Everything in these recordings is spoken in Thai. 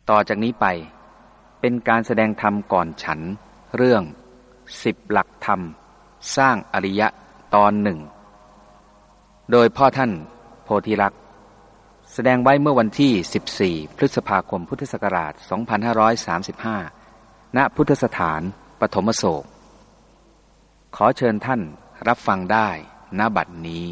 ต่อจากนี้ไปเป็นการแสดงธรรมก่อนฉันเรื่อง10หลักธรรมสร้างอริยะตอนหนึ่งโดยพ่อท่านโพธิลักษณ์แสดงไว้เมื่อวันที่14พฤษภาคมพุทธศักราช2535ณพุทธสถานปฐมโศกขอเชิญท่านรับฟังได้ณบัดนี้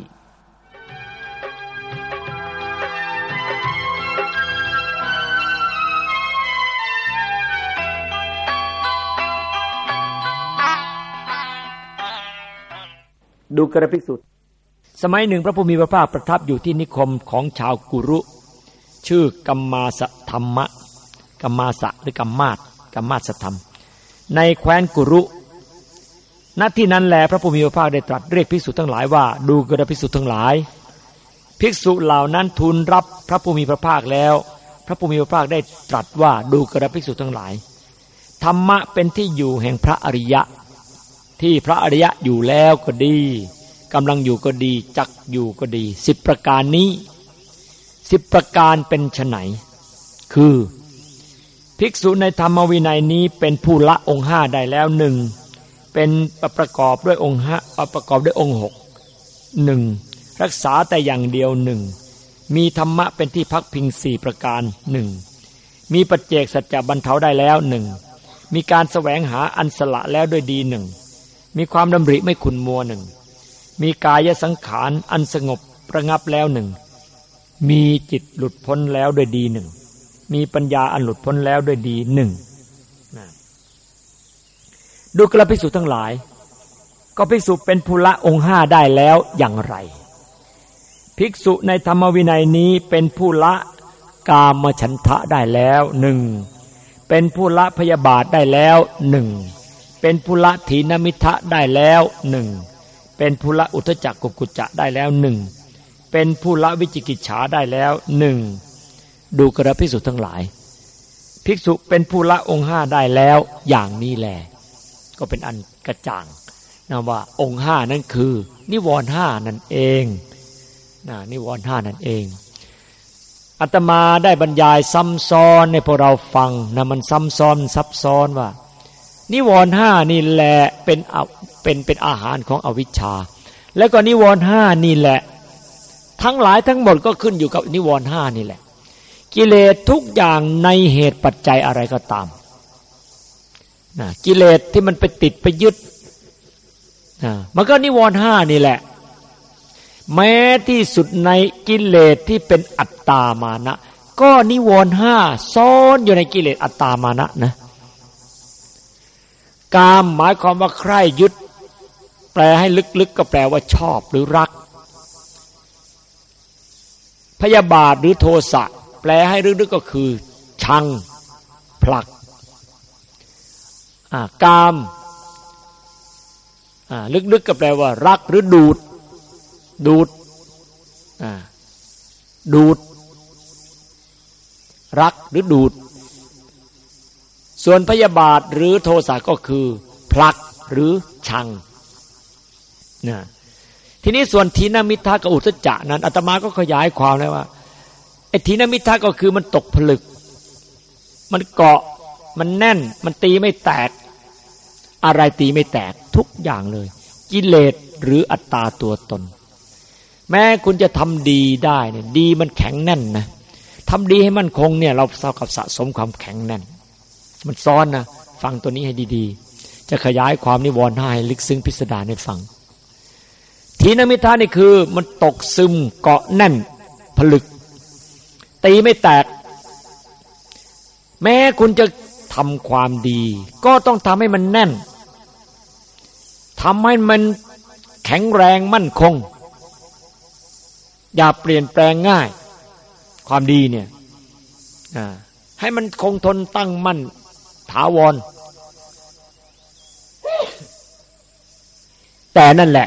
ดูกระภิกษุสมัยหนึ่งพระผู้มีพระภาคประทับอยู่ที่นิคมของชาวกุรุชื่อกัมมาสธรรมะกัมมาสะหรือกัมมาสธรรมในแคว้นกุรุณที่นั้นแลพระผู้มีพระภาคได้ตรัสเรียกภิกษุทั้งหลายว่าดูกระภิกษุทั้งหลายภิกษุเหล่านั้นทูลรับพระผู้มีพระภาคแล้วพระผู้มีพระภาคได้ตรัสว่าดูกระภิกษุทั้งหลายธรรมะเป็นที่อยู่แห่งพระอริยะที่พระอริยะอยู่แล้วก็ดีกำลังอยู่ก็ดีจักอยู่ก็ดี10ประการนี้10ประการเป็นไฉนคือภิกษุในธรรมวินัยนี้เป็นผู้ละองค์5ได้แล้ว1เป็นประกอบด้วยองค์5ประกอบด้วยองค์6 1รักษาแต่อย่างเดียว1มีธรรมะเป็นที่พักพิง4ประการ1มีปัจเจกสัจจะบรรเทาได้แล้ว1มีการแสวงหาอันสละแล้วด้วยดี1มีความดำริไม่ขุ่นมัว1มีกายสังขารอันสงบระงับแล้ว1มีจิตหลุดพ้นแล้วด้วยดี1มีปัญญาอันหลุดพ้นแล้วด้วยดี1ดูกระภิกษุทั้งหลายก็ภิกษุเป็นผู้ละองค์5ได้แล้วอย่างไรภิกษุในธรรมวินัยนี้เป็นผู้ละกามฉันทะได้แล้ว1เป็นผู้ละพยาบาทได้แล้ว1เป็นผู้ละถีนมิทธะได้แล้ว1เป็นผู้ละอุทธัจจกุกุจจะได้แล้ว1เป็นผู้ละวิจิกิจฉาได้แล้ว1ดูกระภิกษุทั้งหลายภิกษุเป็นผู้ละองค์5ได้แล้วอย่างนี้แลก็เป็นอันกระจ่างนะว่าองค์5นั้นคือนิวรณ์5นั่นเองนิวรณ์5นั่นเองอาตมาได้บรรยายซ้ำซ้อนให้พวกเราฟังนะมันซ้ำซ้อนซับซ้อนว่านิวรณ์5นี่แหละเป็นอาหารของอวิชชาแล้วก็นิวรณ์5นี่แหละทั้งหลายทั้งหมดก็ขึ้นอยู่กับนิวรณ์5นี่แหละกิเลสทุกอย่างในเหตุปัจจัยอะไรก็ตามกิเลสที่มันไปติดไปยึดมันก็นิวรณ์5นี่แหละแม้ที่สุดในกิเลสที่เป็นอัตตามานะก็นิวรณ์5ซ่อนอยู่ในกิเลสอัตตามานะนะกามหมายความว่าใคร่ยึดแปลให้ลึกๆก็แปลว่าชอบหรือรักพยาบาทหรือโทสะแปลให้ลึกๆก็คือชังผลักกามลึกๆก็แปลว่ารักหรือดูดรักหรือดูดส่วนพยาบาทหรือโทสะก็คือผลักหรือชังทีนี้ส่วนถีนมิทธะกับอุทธัจจะนั้นอาตมาก็ขยายความแล้วว่าไอ้ถีนมิทธะก็คือมันตกผลึกมันเกาะมันแน่นมันตีไม่แตกอะไรตีไม่แตกทุกอย่างเลยกิเลสหรืออัตตาตัวตนแม้คุณจะทำดีได้เนี่ยดีมันแข็งแน่นนะทำดีให้มั่นคงเนี่ยเราเท่ากับสะสมความแข็งแน่นมันซ้อนนะฟังตัวนี้ให้ดีๆจะขยายความนิวรณ์5ให้ลึกซึ้งพิสดารให้ฟังถีนมิทธะนี่คือมันตกซึมเกาะแน่นผลึกตีไม่แตกแม้คุณจะทำความดีก็ต้องทำให้มันแน่นทำให้มันแข็งแรงมั่นคงอย่าเปลี่ยนแปลงง่ายความดีเนี่ยให้มันคงทนตั้งมั่นถาวรแต่นั่นแหละ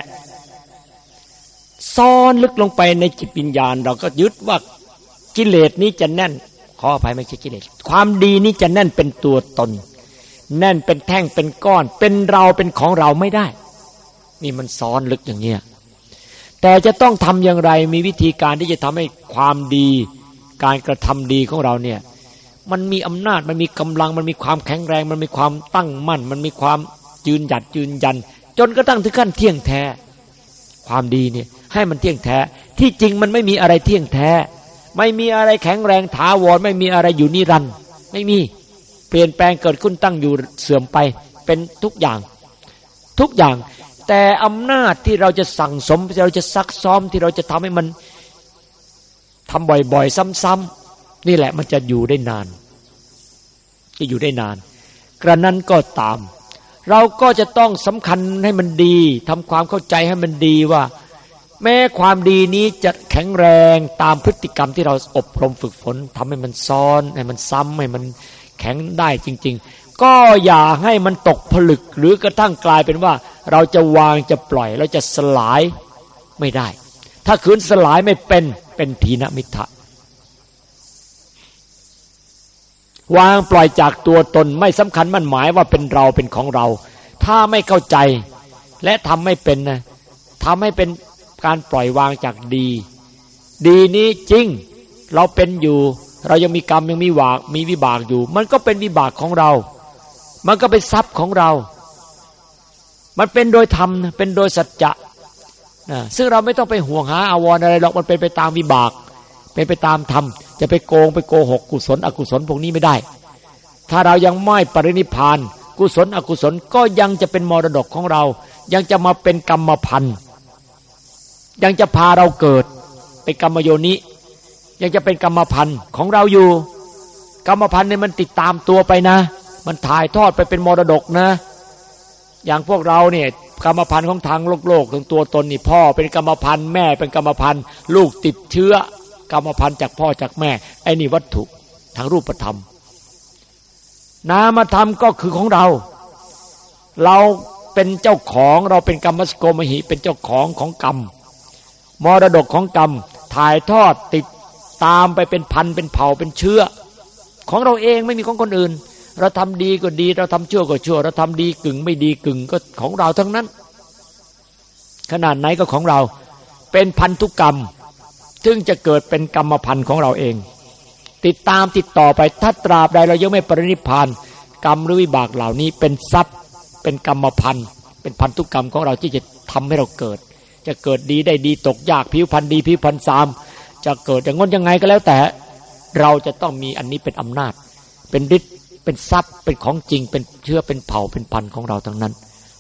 ซ่อนลึกลงไปในจิตวิญญาณเราก็ยึดว่ากิเลสนี้จะแน่นขออภัยไม่ใช่กิเลสความดีนี้จะแน่นเป็นตัวตนแน่นเป็นแท่งเป็นก้อนเป็นเราเป็นของเราไม่ได้นี่มันซ้อนลึกอย่างเงี้ยแต่จะต้องทำอย่างไรมีวิธีการที่จะทำให้ความดีการกระทำดีของเราเนี่ยมันมีอำนาจมันมีกำลังมันมีความแข็งแรงมันมีความตั้งมั่นมันมีความยืนหยัดยืนยันจนกระทั่งถึงขั้นเที่ยงแท้ความดีเนี่ยให้มันเที่ยงแท้ที่จริงมันไม่มีอะไรเที่ยงแท้ไม่มีอะไรแข็งแรงถาวรไม่มีอะไรอยู่นิรันดร์ไม่มีเปลี่ยนแปลงเกิดขึ้นตั้งอยู่เสื่อมไปเป็นทุกอย่างทุกอย่างแต่อำนาจที่เราจะสั่งสมที่เราจะซักซ้อมที่เราจะทำให้มันทำบ่อยๆซ้ำๆนี่แหละมันจะอยู่ได้นานจะอยู่ได้นานกระนั้นก็ตามเราก็จะต้องสำคัญให้มันดีทำความเข้าใจให้มันดีว่าแม้ความดีนี้จะแข็งแรงตามพฤติกรรมที่เราอบรมฝึกฝนทำให้มันซ้อนให้มันซ้ำให้มันแข็งได้จริงๆก็อย่าให้มันตกผลึกหรือกระทั่งกลายเป็นว่าเราจะวางจะปล่อยเราจะสลายไม่ได้ถ้าขืนสลายไม่เป็นถีนมิทธะวางปล่อยจากตัวตนไม่สำคัญมั่นหมายว่าเป็นเราเป็นของเราถ้าไม่เข้าใจและทำไม่เป็นนะทำให้เป็นการปล่อยวางจากดีนี้จริงเราเป็นอยู่เรายังมีกรรมยังมีวิบากอยู่มันก็เป็นวิบากของเรามันก็เป็นทรัพย์ของเรามันเป็นโดยธรรมเป็นโดยสัจจะซึ่งเราไม่ต้องไปห่วงหาอาวรณ์อะไรหรอกมันเป็นไปตามวิบากเป็นไปตามธรรมจะไปโกงไปโกหกกุศลอกุศลพวกนี้ไม่ได้ถ้าเรายังไม่ปรินิพพานกุศลอกุศลก็ยังจะเป็นมรดกของเรายังจะมาเป็นกรรมพันธุ์ยังจะพาเราเกิดเป็นกรรมโยนิยังจะเป็นกรรมพันธุ์ของเราอยู่กรรมพันธุ์เนี่ยมันติดตามตัวไปนะมันถ่ายทอดไปเป็นมรดกนะอย่างพวกเราเนี่ยกรรมพันธุ์ของทางโลกของตัวตนนี่พ่อเป็นกรรมพันธุ์แม่เป็นกรรมพันธุ์ลูกติดเชื้อกรรมพันธุ์จากพ่อจากแม่ไอ้นี่วัตถุทางรูปธรรมนามธรรมก็คือของเราเป็นเจ้าของเราเป็นกรรมสโกมหิเป็นเจ้าของกรรมมรดกของกรรมถ่ายทอดติดตามไปเป็นพันธุ์เป็นเผ่าเป็นเชื้อของเราเองไม่มีของคนอื่นเราทำดีก็ดีเราทำชั่วก็ชั่วเราทำดีกึ่งไม่ดีกึ่งก็ของเราทั้งนั้นขนาดไหนก็ของเราเป็นพันธุกรรมซึ่งจะเกิดเป็นกรรมพันธุ์ของเราเองติดตามติดต่อไปถ้าตราบใดเรายังไม่ปรินิพพานกรรมหรือวิบากเหล่านี้เป็นทรัพย์เป็นกรรมพันธุ์เป็นพันธุกรรมของเราที่จะทำให้เราเกิดจะเกิดดีได้ดีตกยากผิวพรรณดีผิวพรรณซามจะเกิดอย่างง้นยังไงก็แล้วแต่เราจะต้องมีอันนี้เป็นอำนาจเป็นฤทธิ์เป็นทรัพย์เป็นของจริงเป็นเชื้อเป็นเผ่าเป็นพันธุ์ของเราทั้งนั้น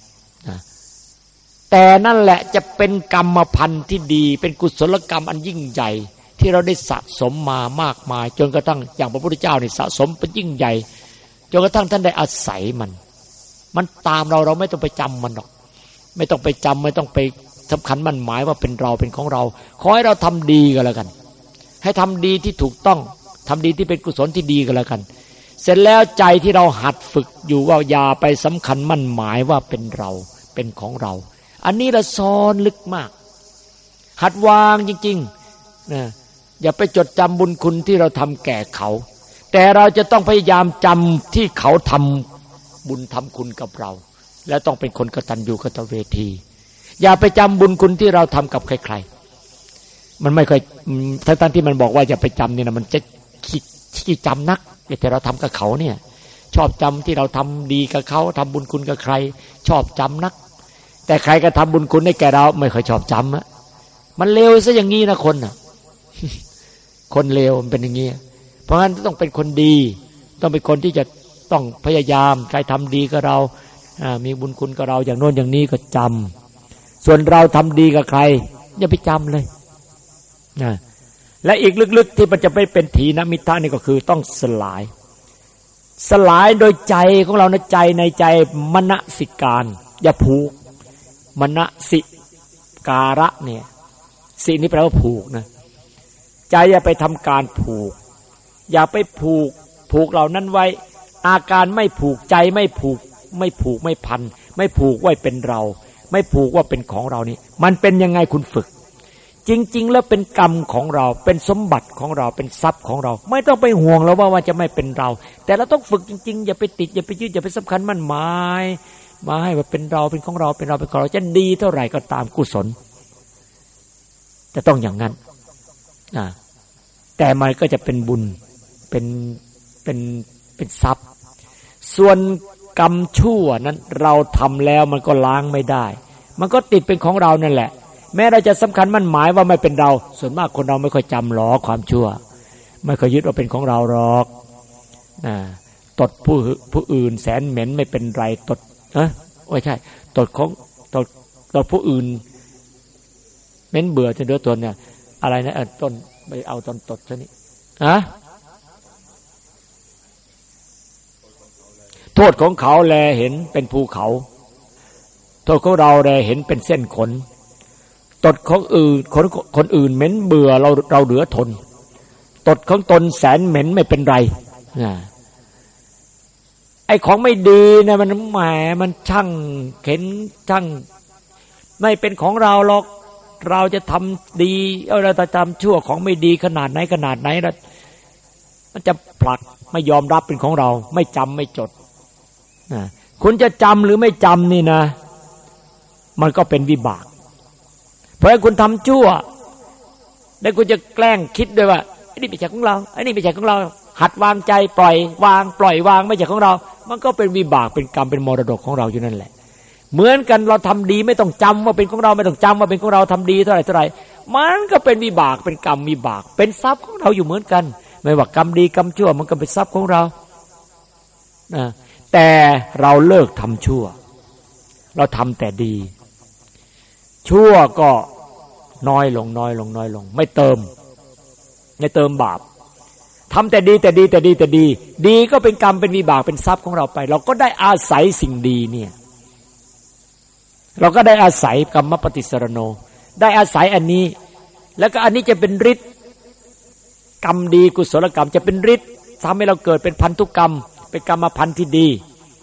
แต่นั่นแหละจะเป็นกรรมพันธุ์ที่ดีเป็นกุศลกรรมอันยิ่งใหญ่ที่เราได้สะสมมามากมายจนกระทั่งอย่างพระพุทธเจ้านี่สะสมเป็นยิ่งใหญ่จนกระทั่งท่านได้อาศัยมันตามเราไม่ต้องไปจำมันหรอกไม่ต้องไปจำไม่ต้องไปสำคัญมั่นหมายว่าเป็นเราเป็นของเราขอให้เราทำดีก็แล้วกันให้ทำดีที่ถูกต้องทำดีที่เป็นกุศลที่ดีก็แล้วกันเสร็จแล้วใจที่เราหัดฝึกอยู่ว่าอย่าไปสำคัญมั่นหมายว่าเป็นเราเป็นของเราอันนี้เราซ้อนลึกมากหัดวางจริงๆนะอย่าไปจดจำบุญคุณที่เราทำแก่เขาแต่เราจะต้องพยายามจำที่เขาทำบุญทำคุณกับเราและต้องเป็นคนกตัญญูกตเวทีอย่าไปจำบุญคุณที่เราทำกับใครๆมันไม่ค่อยทั้งที่มันบอกว่าอย่าไปจำนี่นะมันจะขี้จำนักแต่เราทำกับเขาเนี่ยชอบจำที่เราทำดีกับเขาทำบุญคุณกับใครชอบจำนักแต่ใครก็ทำบุญคุณให้แก่เราไม่ค่อยชอบจำอะมันเลวซะอย่างนี้นะคนน่ะคนเลวมันเป็นอย่างนี้เพราะฉะนั้นต้องเป็นคนดีต้องเป็นคนที่จะต้องพยายามใครทำดีกับเรามีบุญคุณกับเราอย่างโน้นอย่างนี้ก็จำส่วนเราทำดีกับใครอย่าไปจำเลยนะและอีกลึกๆที่มันจะไม่เป็นถีนมิทธะนี่ก็คือต้องสลายโดยใจของเรานะใจในใจมนสิการอย่าผูกมนสิการะเนี่ยสินี่แปลว่าผูกนะใจอย่าไปทำการผูกอย่าไปผูกเหล่านั้นไว้อาการไม่ผูกใจไม่ผูกไม่พันไม่ผูกไว้เป็นเราไม่ผูกว่าเป็นของเรานี่มันเป็นยังไงคุณฝึกจริงๆแล้วเป็นกรรมของเราเป็นสมบัติของเราเป็นทรัพย์ของเราไม่ต้องไปห่วงแล้วว่าจะไม่เป็นเราแต่เราต้องฝึกจริงๆอย่าไปติดอย่าไปยึดอย่าไปสำคัญมั่นหมายมาให้ว่าเป็นเราเป็นของเราเป็นเราเป็นของเราจะดีเท่าไหร่ก็ตามกุศลจะต้องอย่างนั้นแต่มันก็จะเป็นบุญเป็นเป็นทรัพย์ส่วนกรรมชั่วนั้นเราทำแล้วมันก็ล้างไม่ได้มันก็ติดเป็นของเรานั่นแหละแม้เราจะสำคัญมั่นหมายว่าไม่เป็นเราส่วนมากคนเราไม่ค่อยจำหรอกความชั่วไม่ค่อยยึดว่าเป็นของเราหรอกตดผู้อื่นแสนเหม็นไม่เป็นไรตดไม่ใช่ตดของตดผู้อื่นเหม็นเบื่อจนเดือดตัวเนี่ยอะไรนะต้นไปเอาตอนตดซะนี่โทษของเขาแลเห็นเป็นภูเขาโทษของเราแลเห็นเป็นเส้นขนตดของอื่นคนอื่นเหม็นเบื่อเราเหลือทนตดของตนแสนเหม็นไม่เป็นไรไอ้ของไม่ดีนะมันแหมมันช่างเข็นช่างไม่เป็นของเราหรอกเราจะทำดีเราจะทำชั่วของไม่ดีขนาดไหนแล้วมันจะผลักไม่ยอมรับเป็นของเราไม่จำไม่จดคุณจะจำหรือไม่จำนี่นะมันก็เป็นวิบากเพราะฉะนั้นคุณทำชั่วแล้วคุณจะแกล้งคิดด้วยว่าไอ้นี่ไม่ใช่ของเราไอ้นี่ไม่ใช่ของเราหัดวางใจปล่อยวางไม่ใช่ของเรามันก็เป็นวิบากเป็นกรรมเป็นมรดกของเราอยู่นั่นแหละเหมือนกันเราทำดีไม่ต้องจำว่าเป็นของเราไม่ต้องจำว่าเป็นของเราทำดีเท่าไหร่มันก็เป็นวิบากเป็นกรรมวิบากเป็นทรัพย์ของเราอยู่เหมือนกันไม่ว่ากรรมดีกรรมชั่วมันก็เป็นทรัพย์ของเราแต่เราเลิกทำชั่วเราทำแต่ดีชั่วก็น้อยลงไม่เติมบาปทำแต่ดีดีก็เป็นกรรมเป็นวิบากเป็นทรัพย์ของเราไปเราก็ได้อาศัยสิ่งดีเนี่ยเราก็ได้อาศัยกรรมปฏิสรโนได้อาศัยอันนี้แล้วก็อันนี้จะเป็นฤทธิ์กรรมดีกุศลกรรมจะเป็นฤทธิ์ทำให้เราเกิดเป็นพันธุกรรมเป็นกรรมพันธุ์ที่ดี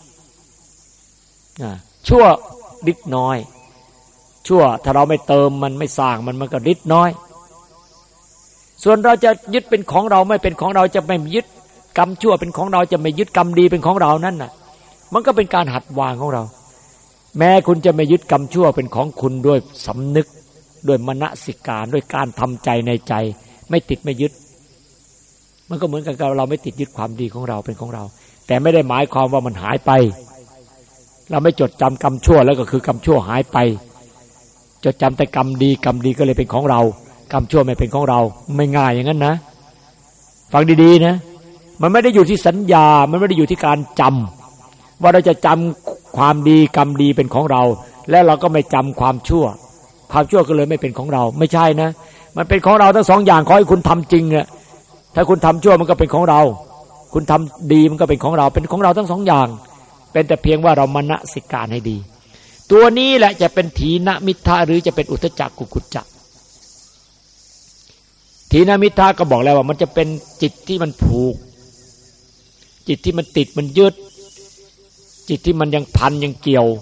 ชั่วฤทธิ์น้อยชั่วถ้าเราไม่เติมมันไม่สร้างมันก็ฤทธิ์น้อยส่วนเราจะยึดเป็นของเราไม่เป็นของเราจะไม่ยึดกรรมชั่วเป็นของเราจะไม่ยึดกรรมดีเป็นของเรานั่นน่ะมันก็เป็นการหัดวางของเราแม้คุณจะไม่ยึดกรรมชั่วเป็นของคุณด้วยสำนึกด้วยมนสิการด้วยการทำใจในใจไม่ติดไม่ยึดมันก็เหมือนกับเราไม่ติดยึดความดีของเราเป็นของเราแต่ไม่ได้หมายความว่ามันหายไปเราไม่จดจำกรรมชั่วแล้วก็คือกรรมชั่วหายไปจดจำแต่กรรมดีก็เลยเป็นของเรากรรมชั่วไม่เป็นของเราไม่ง่ายอย่างนั้นนะฟังดีๆนะมันไม่ได้อยู่ที่สัญญามันไม่ได้อยู่ที่การจำว่าเราจะจำความดีกรรมดีเป็นของเราและเราก็ไม่จำความชั่วก็เลยไม่เป็นของเราไม่ใช่นะมันเป็นของเราทั้งสองอย่างขอให้คุณทำจริงเนี่ยถ้าคุณทำชั่วมันก็เป็นของเราคุณทำดีมันก็เป็นของเราเป็นของเราทั้งสองอย่างเป็นแต่เพียงว่าเรามนสิการให้ดีตัวนี้แหละจะเป็นถีนมิทธะหรือจะเป็นอุทธัจจกุกุจจะถีนมิทธะก็บอกแล้วว่ามันจะเป็นจิตที่มันผูกจิตที่มันติดมันยึดจิตที่มันยังพันยังเกี่ยว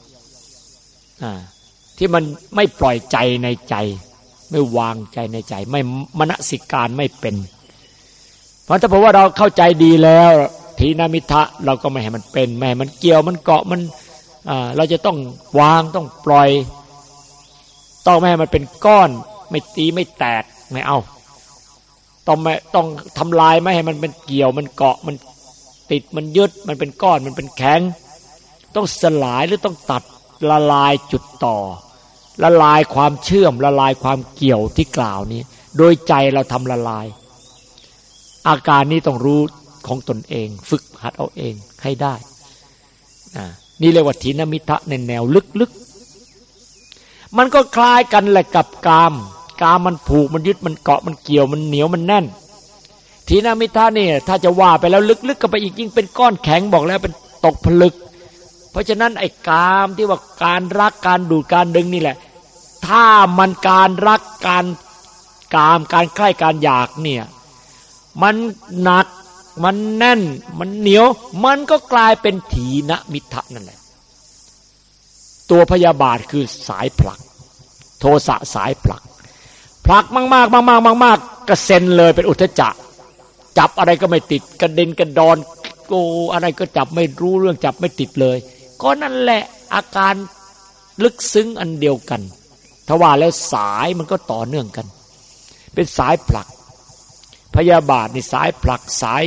ที่มันไม่ปล่อยใจในใจไม่วางใจในใจไม่มนสิการไม่เป็นเพราะถ้าบอกว่าเราเข้าใจดีแล้วถีนมิทธะเราก็ไม่ให้มันเป็นไม่ให้มันเกี่ยวมันเกาะมันเราจะต้องวางต้องปล่อยต้องไม่ให้มันเป็นก้อนไม่ตีไม่แตกไม่เอาต้องทำลายไม่ให้มันเป็นเกี่ยวมันเกาะมันติดมันยึดมันเป็นก้อนมันเป็นแข็งต้องสลายหรือต้องตัดละลายจุดต่อละลายความเชื่อมละลายความเกี่ยวที่กล่าวนี้โดยใจเราทำละลายอาการนี้ต้องรู้ของตนเองฝึกหัดเอาเองให้ได้นี่เรียกว่าถีนมิทธะในแนวลึกๆมันก็คล้ายกันแหละกับกามมันผูกมันยึดมันเกาะมันเกี่ยวมันเหนียวมันแน่นถีนมิทธะเนี่ยถ้าจะว่าไปแล้วลึกๆก็ไปอีกยิ่งเป็นก้อนแข็งบอกแล้วเป็นตกผลึกเพราะฉะนั้นไอ้กามที่ว่าการรักการดูดการดึงนี่แหละถ้ามันการรักการกามการใคร่การอยากเนี่ยมันหนักมันแน่นมันเหนียวมันก็กลายเป็นถีนมิทธะนั่นแหละตัวพยาบาทคือสายผลักโทสะสายผลักมากๆกระเซ็นเลยเป็นอุทธัจจะจับอะไรก็ไม่ติดกระเด็นกระดอนโกอะไรก็จับไม่รู้เรื่องจับไม่ติดเลยก็นั่นแหละอาการลึกซึ้งอันเดียวกันถ้าว่าแล้วสายมันก็ต่อเนื่องกันเป็นสายผลักพยาบาทนี่สายผลักสาย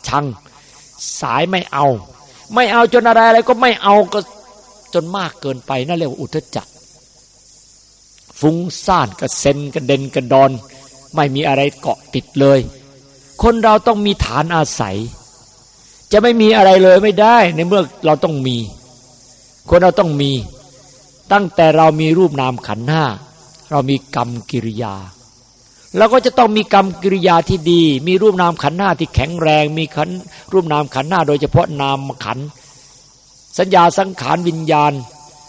ชังสายไม่เอาจนอะไรก็ไม่เอาก็จนมากเกินไปนั่นเรียกว่าอุทธัจจะฟุ้งซ่านกระเซ็นกระเด็นกระดอนไม่มีอะไรเกาะติดเลยคนเราต้องมีฐานอาศัยจะไม่มีอะไรเลยไม่ได้ในเมื่อเราต้องมีคนเราต้องมีตั้งแต่เรามีรูปนามขันธ์ห้าเรามีกรรมกิริยาเราก็จะต้องมีกรรมกิริยาที่ดีมีรูปนามขันธ์ห้าที่แข็งแรงมีรูปนามขันธ์ห้าโดยเฉพาะนามขันธ์สัญญาสังขารวิญญาณ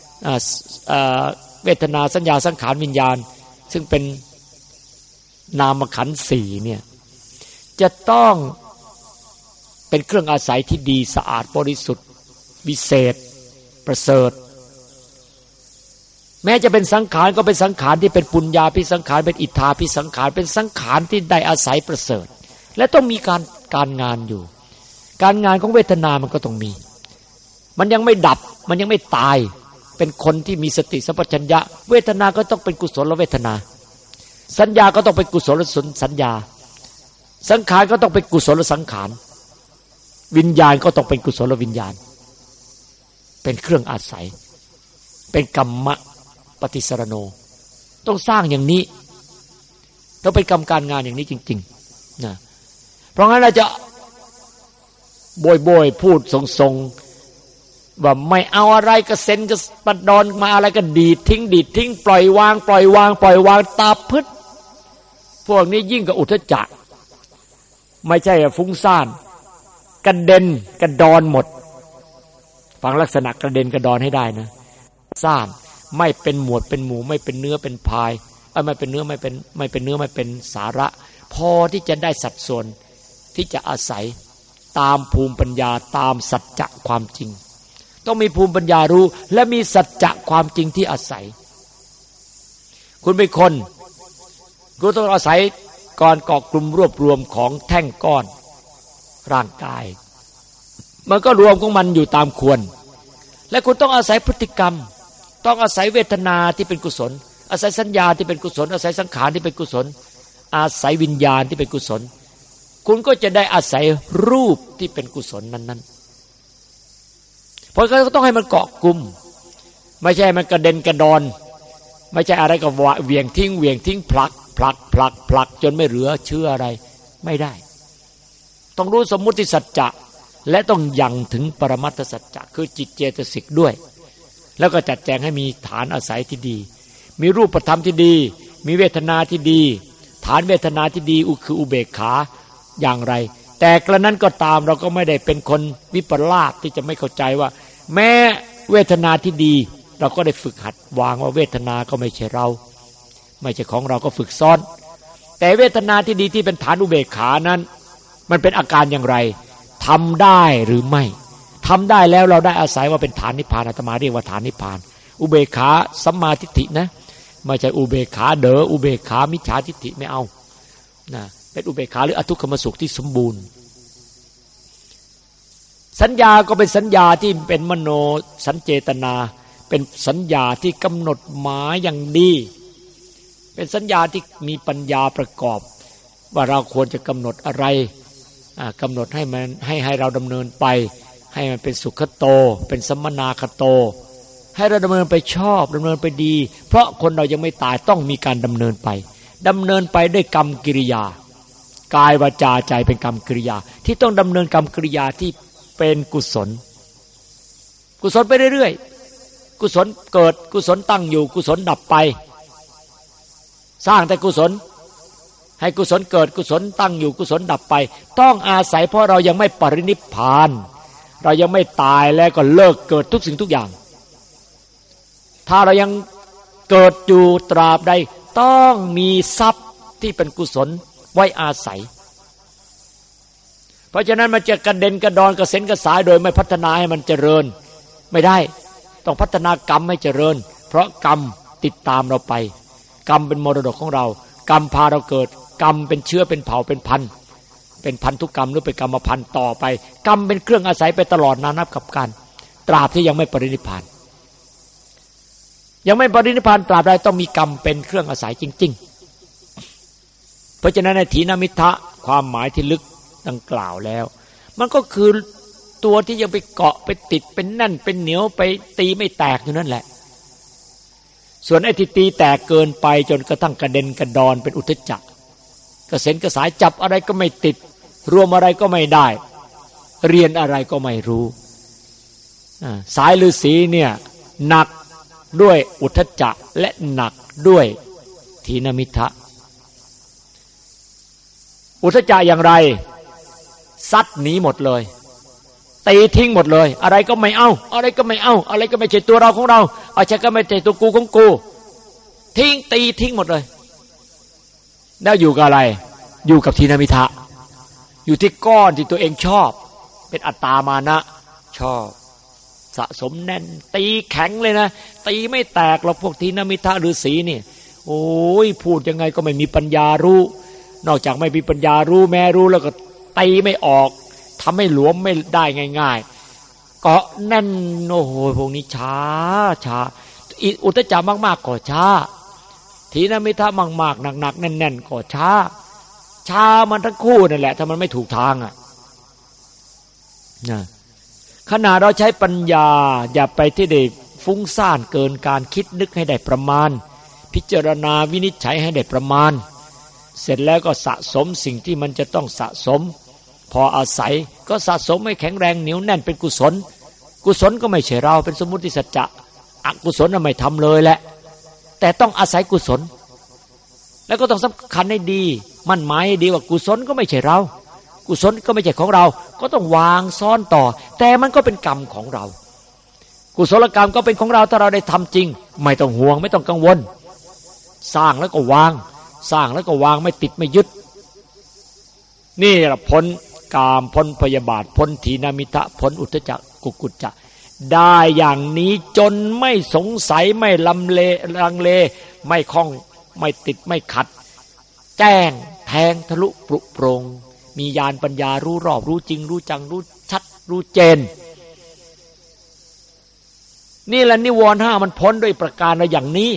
เวทนาสัญญาสังขารวิญญาณซึ่งเป็นนามขันธ์สี่เนี่ยจะต้องเป็นเครื่องอาศัยที่ดีสะอาดบริสุทธิ์วิเศษประเสริฐแม้จะเป็นสังขารก็เป็นสังขารที่เป็นปุญญาภิสังขารเป็นอิทธาภิสังขารเป็นสังขารที่ได้อาศัยประเสริฐและต้องมีการงานอยู่การงานของเวทนามันก็ต้องมีมันยังไม่ดับมันยังไม่ตายเป็นคนที่มีสติสัมปชัญญะเวทนาก็ต้องเป็นกุศลเวทนาสัญญาก็ต้องเป็นกุศลสัญญาสังขารก็ต้องเป็นกุศลสังขารวิญญาณก็ต้องเป็นกุศลวิญญาณเป็นเครื่องอาศัยเป็นกรรมปฏิสรโนต้องสร้างอย่างนี้ต้องเป็นกรรมการงานอย่างนี้จริงๆนะเพราะงั้นเราจะโบยพูดทรงๆว่าไม่เอาอะไรก็เซ็นก็ปัดดอนมาอะไรก็ดีดทิ้งปล่อยวางตาพึดพวกนี้ยิ่งกับอุทธัจจะไม่ใช่ฟุ้งซ่านกระเด็นกระดอนหมดฟังลักษณะกระเด็นกระดอนให้ได้นะซ่านไม่เป็นหมวดเป็นหมู่ไม่เป็นเนื้อเป็นพายไม่เป็นเนื้อไม่เป็นสาระพอที่จะได้สัดส่วนที่จะอาศัยตามภูมิปัญญาตามสัจจะความจริงต้องมีภูมิปัญญารู้และมีสัจจะความจริงที่อาศัยคุณเป็นคนคุณต้องอาศัยการเกาะกลุ่มรวบรวมของแท่งก้อนร่างกายมันก็รวมของมันอยู่ตามควรและคุณต้องอาศัยพฤติกรรมต้องอาศัยเวทนาที่เป็นกุศลอาศัยสัญญาที่เป็นกุศลอาศัยสังขารที่เป็นกุศลอาศัยวิญญาณที่เป็นกุศลคุณก็จะได้อาศัยรูปที่เป็นกุศลนั้นๆเพราะงั้นก็ต้องให้มันเกาะกลุ่มไม่ใช่มันกระเด็นกระดอนไม่ใช่อะไรก็เหวี่ยงทิ้งผลักจนไม่เหลือเชื่ออะไรไม่ได้ต้องรู้สมมุติสัจจะและต้องยังถึงปรมัตถสัจจะคือจิตเจตสิกด้วยแล้วก็จัดแจงให้มีฐานอาศัยที่ดีมีรูปธรรมที่ดีมีเวทนาที่ดีฐานเวทนาที่ดีคืออุเบกขาอย่างไรแต่กระนั้นก็ตามเราก็ไม่ได้เป็นคนวิปลาสที่จะไม่เข้าใจว่าแม้เวทนาที่ดีเราก็ได้ฝึกหัดวางว่าเวทนาก็ไม่ใช่เราไม่ใช่ของเราก็ฝึกซ้อนแต่เวทนาที่ดีที่เป็นฐานอุเบกขานั้นมันเป็นอาการอย่างไรทำได้หรือไม่ทำได้แล้วเราได้อาศัยว่าเป็นฐานนิพพานอาตมาเรียกว่าฐานนิพพานอุเบกขาสัมมาทิฏฐินะไม่ใช่อุเบกขาอุเบกขามิจฉาทิฏฐิไม่เอานะเป็นอุเบกขาหรืออทุกขมสุขที่สมบูรณ์สัญญาก็เป็นสัญญาที่เป็นมโนสัญเจตนาเป็นสัญญาที่กำหนดหมายอย่างดีเป็นสัญญาที่มีปัญญาประกอบว่าเราควรจะกำหนดอะไรกำหนดให้มันให้เราดำเนินไปให้มันเป็นสุขโตเป็นสัมมนาคโตให้เราดำเนินไปชอบดำเนินไปดีเพราะคนเรายังไม่ตายต้องมีการดำเนินไปด้วยกรรมกิริยากายวาจาใจเป็นกรรมกิริยาที่ต้องดำเนินกรรมกิริยาที่เป็นกุศลไปเรื่อยๆกุศลเกิดกุศลตั้งอยู่กุศลดับไปสร้างแต่กุศลให้กุศลเกิดกุศลตั้งอยู่กุศลดับไปต้องอาศัยเพราะเรายังไม่ปรินิพพานเรายังไม่ตายแล้วก็เลิกเกิดทุกสิ่งทุกอย่างถ้าเรายังเกิดอยู่ตราบใดต้องมีทรัพย์ที่เป็นกุศลไว้อาศัยเพราะฉะนั้นมันจะกระเด็นกระดอนกระเซ็นกระสายโดยไม่พัฒนาให้มันเจริญไม่ได้ต้องพัฒนากรรมให้เจริญเพราะกรรมติดตามเราไปกรรมเป็นมรดกของเรากรรมพาเราเกิดกรรมเป็นเชื้อเป็นเผ่าเป็นพันธุกรรมหรือเป็นกรรมพันธุ์ต่อไปกรรมเป็นเครื่องอาศัยไปตลอดนานับกับการตราบที่ยังไม่ปรินิพพานยังไม่ปรินิพพานตราบใดต้องมีกรรมเป็นเครื่องอาศัยจริงๆเพราะฉะนั้นในถีนมิทธะความหมายที่ลึกดังกล่าวแล้วมันก็คือตัวที่ยังไปเกาะไปติดเป็นแน่นเป็นเหนียวไปตีไม่แตกอยู่นั่นแหละส่วนไอ้ที่ตีแตกเกินไปจนกระทั่งกระเด็นกระดอนเป็นอุทธัจจะกระเซ็นกระสายจับอะไรก็ไม่ติดรวมอะไรก็ไม่ได้เรียนอะไรก็ไม่รู้สายฤาษีเนี่ยหนักด้วยอุทธัจจะและหนักด้วยถีนมิทะอุทธัจจะอย่างไรซัดหนีหมดเลยตีทิ้งหมดเลยอะไรก็ไม่เอาอะไรก็ไม่เอาอะไรก็ไม่ใช่ตัวเราของเราเอาใช่ก็ไม่ใช่ตัวกูของกูทิ้งตีทิ้งหมดเลยแล้วอยู่กับอะไรอยู่กับถีนมิทะอยู่ที่ก้อนที่ตัวเองชอบเป็นอัตตามานะชอบสะสมแน่นตีแข็งเลยนะตีไม่แตกหรอกพวกถีนมิทะฤาษีนี่โอ้ยพูดยังไงก็ไม่มีปัญญารู้นอกจากไม่มีปัญญารู้แม้รู้แล้วก็ตีไม่ออกทำให้หลวมไม่ได้ง่ายๆเกาะแน่นโอ้โหพวกนี้ช้าอุทธัจจะมากๆก็ช้าถีนมิทะมากๆหนักๆแน่นๆก็ช้ามันทั้งคู่นั่นแหละถ้ามันไม่ถูกทางอ่ะนะขณะเราใช้ปัญญาอย่าไปที่ได้ฟุ้งซ่านเกินการคิดนึกให้ได้ประมาณพิจารณาวินิจฉัยให้ได้ประมาณเสร็จแล้วก็สะสมสิ่งที่มันจะต้องสะสมพออาศัยก็สะสมให้แข็งแรงเหนียวแน่นเป็นกุศลกุศลก็ไม่ใช่เราเป็นสมมุติสัจจะอกุศลน่ะไม่ทำเลยแหละแต่ต้องอาศัยกุศลแล้วก็ต้องสำคัญให้ดีมั่นหมายให้ดีว่ากุศลก็ไม่ใช่เรากุศลก็ไม่ใช่ของเราก็ต้องวางซ่อนต่อแต่มันก็เป็นกรรมของเรากุศลกรรมก็เป็นของเราถ้าเราได้ทำจริงไม่ต้องห่วงไม่ต้องกังวลสร้างแล้วก็วางสร้างแล้วก็วางไม่ติดไม่ยึดนี่แหละพ้นกามพ้นพยาบาทพ้นถีนมิทะพ้นอุทธัจจะกุกุจจะได้อย่างนี้จนไม่สงสัยไม่ลังเลไม่คล้องไม่ติดไม่ขัดแจ้งแทงทะลุปรุโปร่งมีญาณปัญญารู้รอบรู้จริงรู้จังรู้ชัดรู้เจนนี่แหละนิวรณ์5มันพ้นด้วยประการอย่างนี้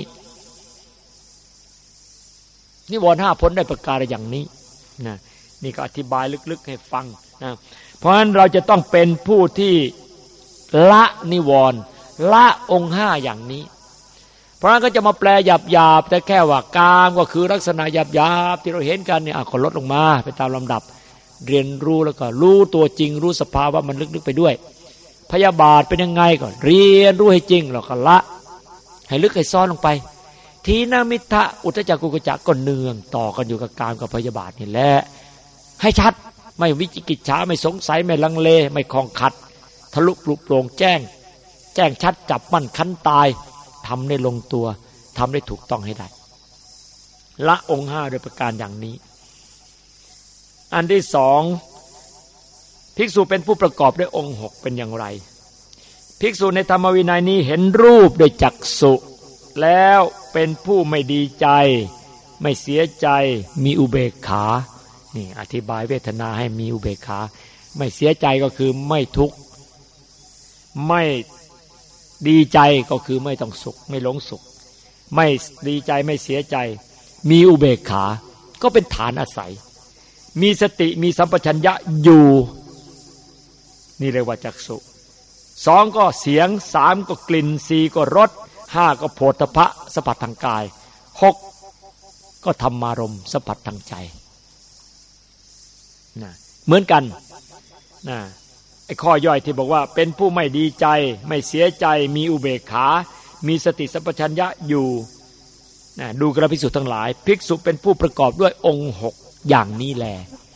นิวรณ์5พ้นได้ประการอย่างนี้นะนี่ก็อธิบายลึกๆให้ฟังนะเพราะฉะนั้นเราจะต้องเป็นผู้ที่ละนิวรณ์ละองค์5อย่างนี้เพราะฉะนั้นก็จะมาแปลหยาบๆแต่แค่ว่ากามก็คือลักษณะหยาบๆที่เราเห็นกันเนี่ยก็ลดลงมาไปตามลำดับเรียนรู้แล้วก็รู้ตัวจริงรู้สภาวะมันลึกๆไปด้วยพยาบาทเป็นยังไงก็เรียนรู้ให้จริงแล้วก็ละให้ลึกให้ซ่อนลงไปถีนมิทะอุทธัจจะกุกุจจะก็เนืองต่อกันอยู่กับกามกับพยาบาทนี่แหละให้ชัดไม่วิจิกิจฉาไม่สงสัยไม่ลังเลไม่คลองขัดทะลุปลุกโปร่งแจ้งชัดจับมั่นคั้นตายทำได้ลงตัวทำได้ถูกต้องให้ได้ละองค์5โดยประการอย่างนี้อันที่2ภิกษุเป็นผู้ประกอบด้วยองค์6เป็นอย่างไรภิกษุในธรรมวินัยนี้เห็นรูปโดยจักษุแล้วเป็นผู้ไม่ดีใจไม่เสียใจมีอุเบกขานี่อธิบายเวทนาให้มีอุเบกขาไม่เสียใจก็คือไม่ทุกข์ไม่ดีใจก็คือไม่ต้องสุขไม่หลงสุขไม่ดีใจไม่เสียใจมีอุเบกขาก็เป็นฐานอาศัยมีสติมีสัมปชัญญะอยู่นี่เรียกว่าจักษุ2ก็เสียง3ก็กลิ่น4ก็รส5ก็โผฏฐัพพะสัมผัสทางกาย6ก็ธรรมารมณ์สัมผัสทางใจนะเหมือนกันนะไอ้ข้อย่อยที่บอกว่าเป็นผู้ไม่ดีใจไม่เสียใจมีอุเบกขามีสติสัมปชัญญะอยู่นะดูกระภิกษุทั้งหลายภิกษุเป็นผู้ประกอบด้วยองค์6อย่างนี้แล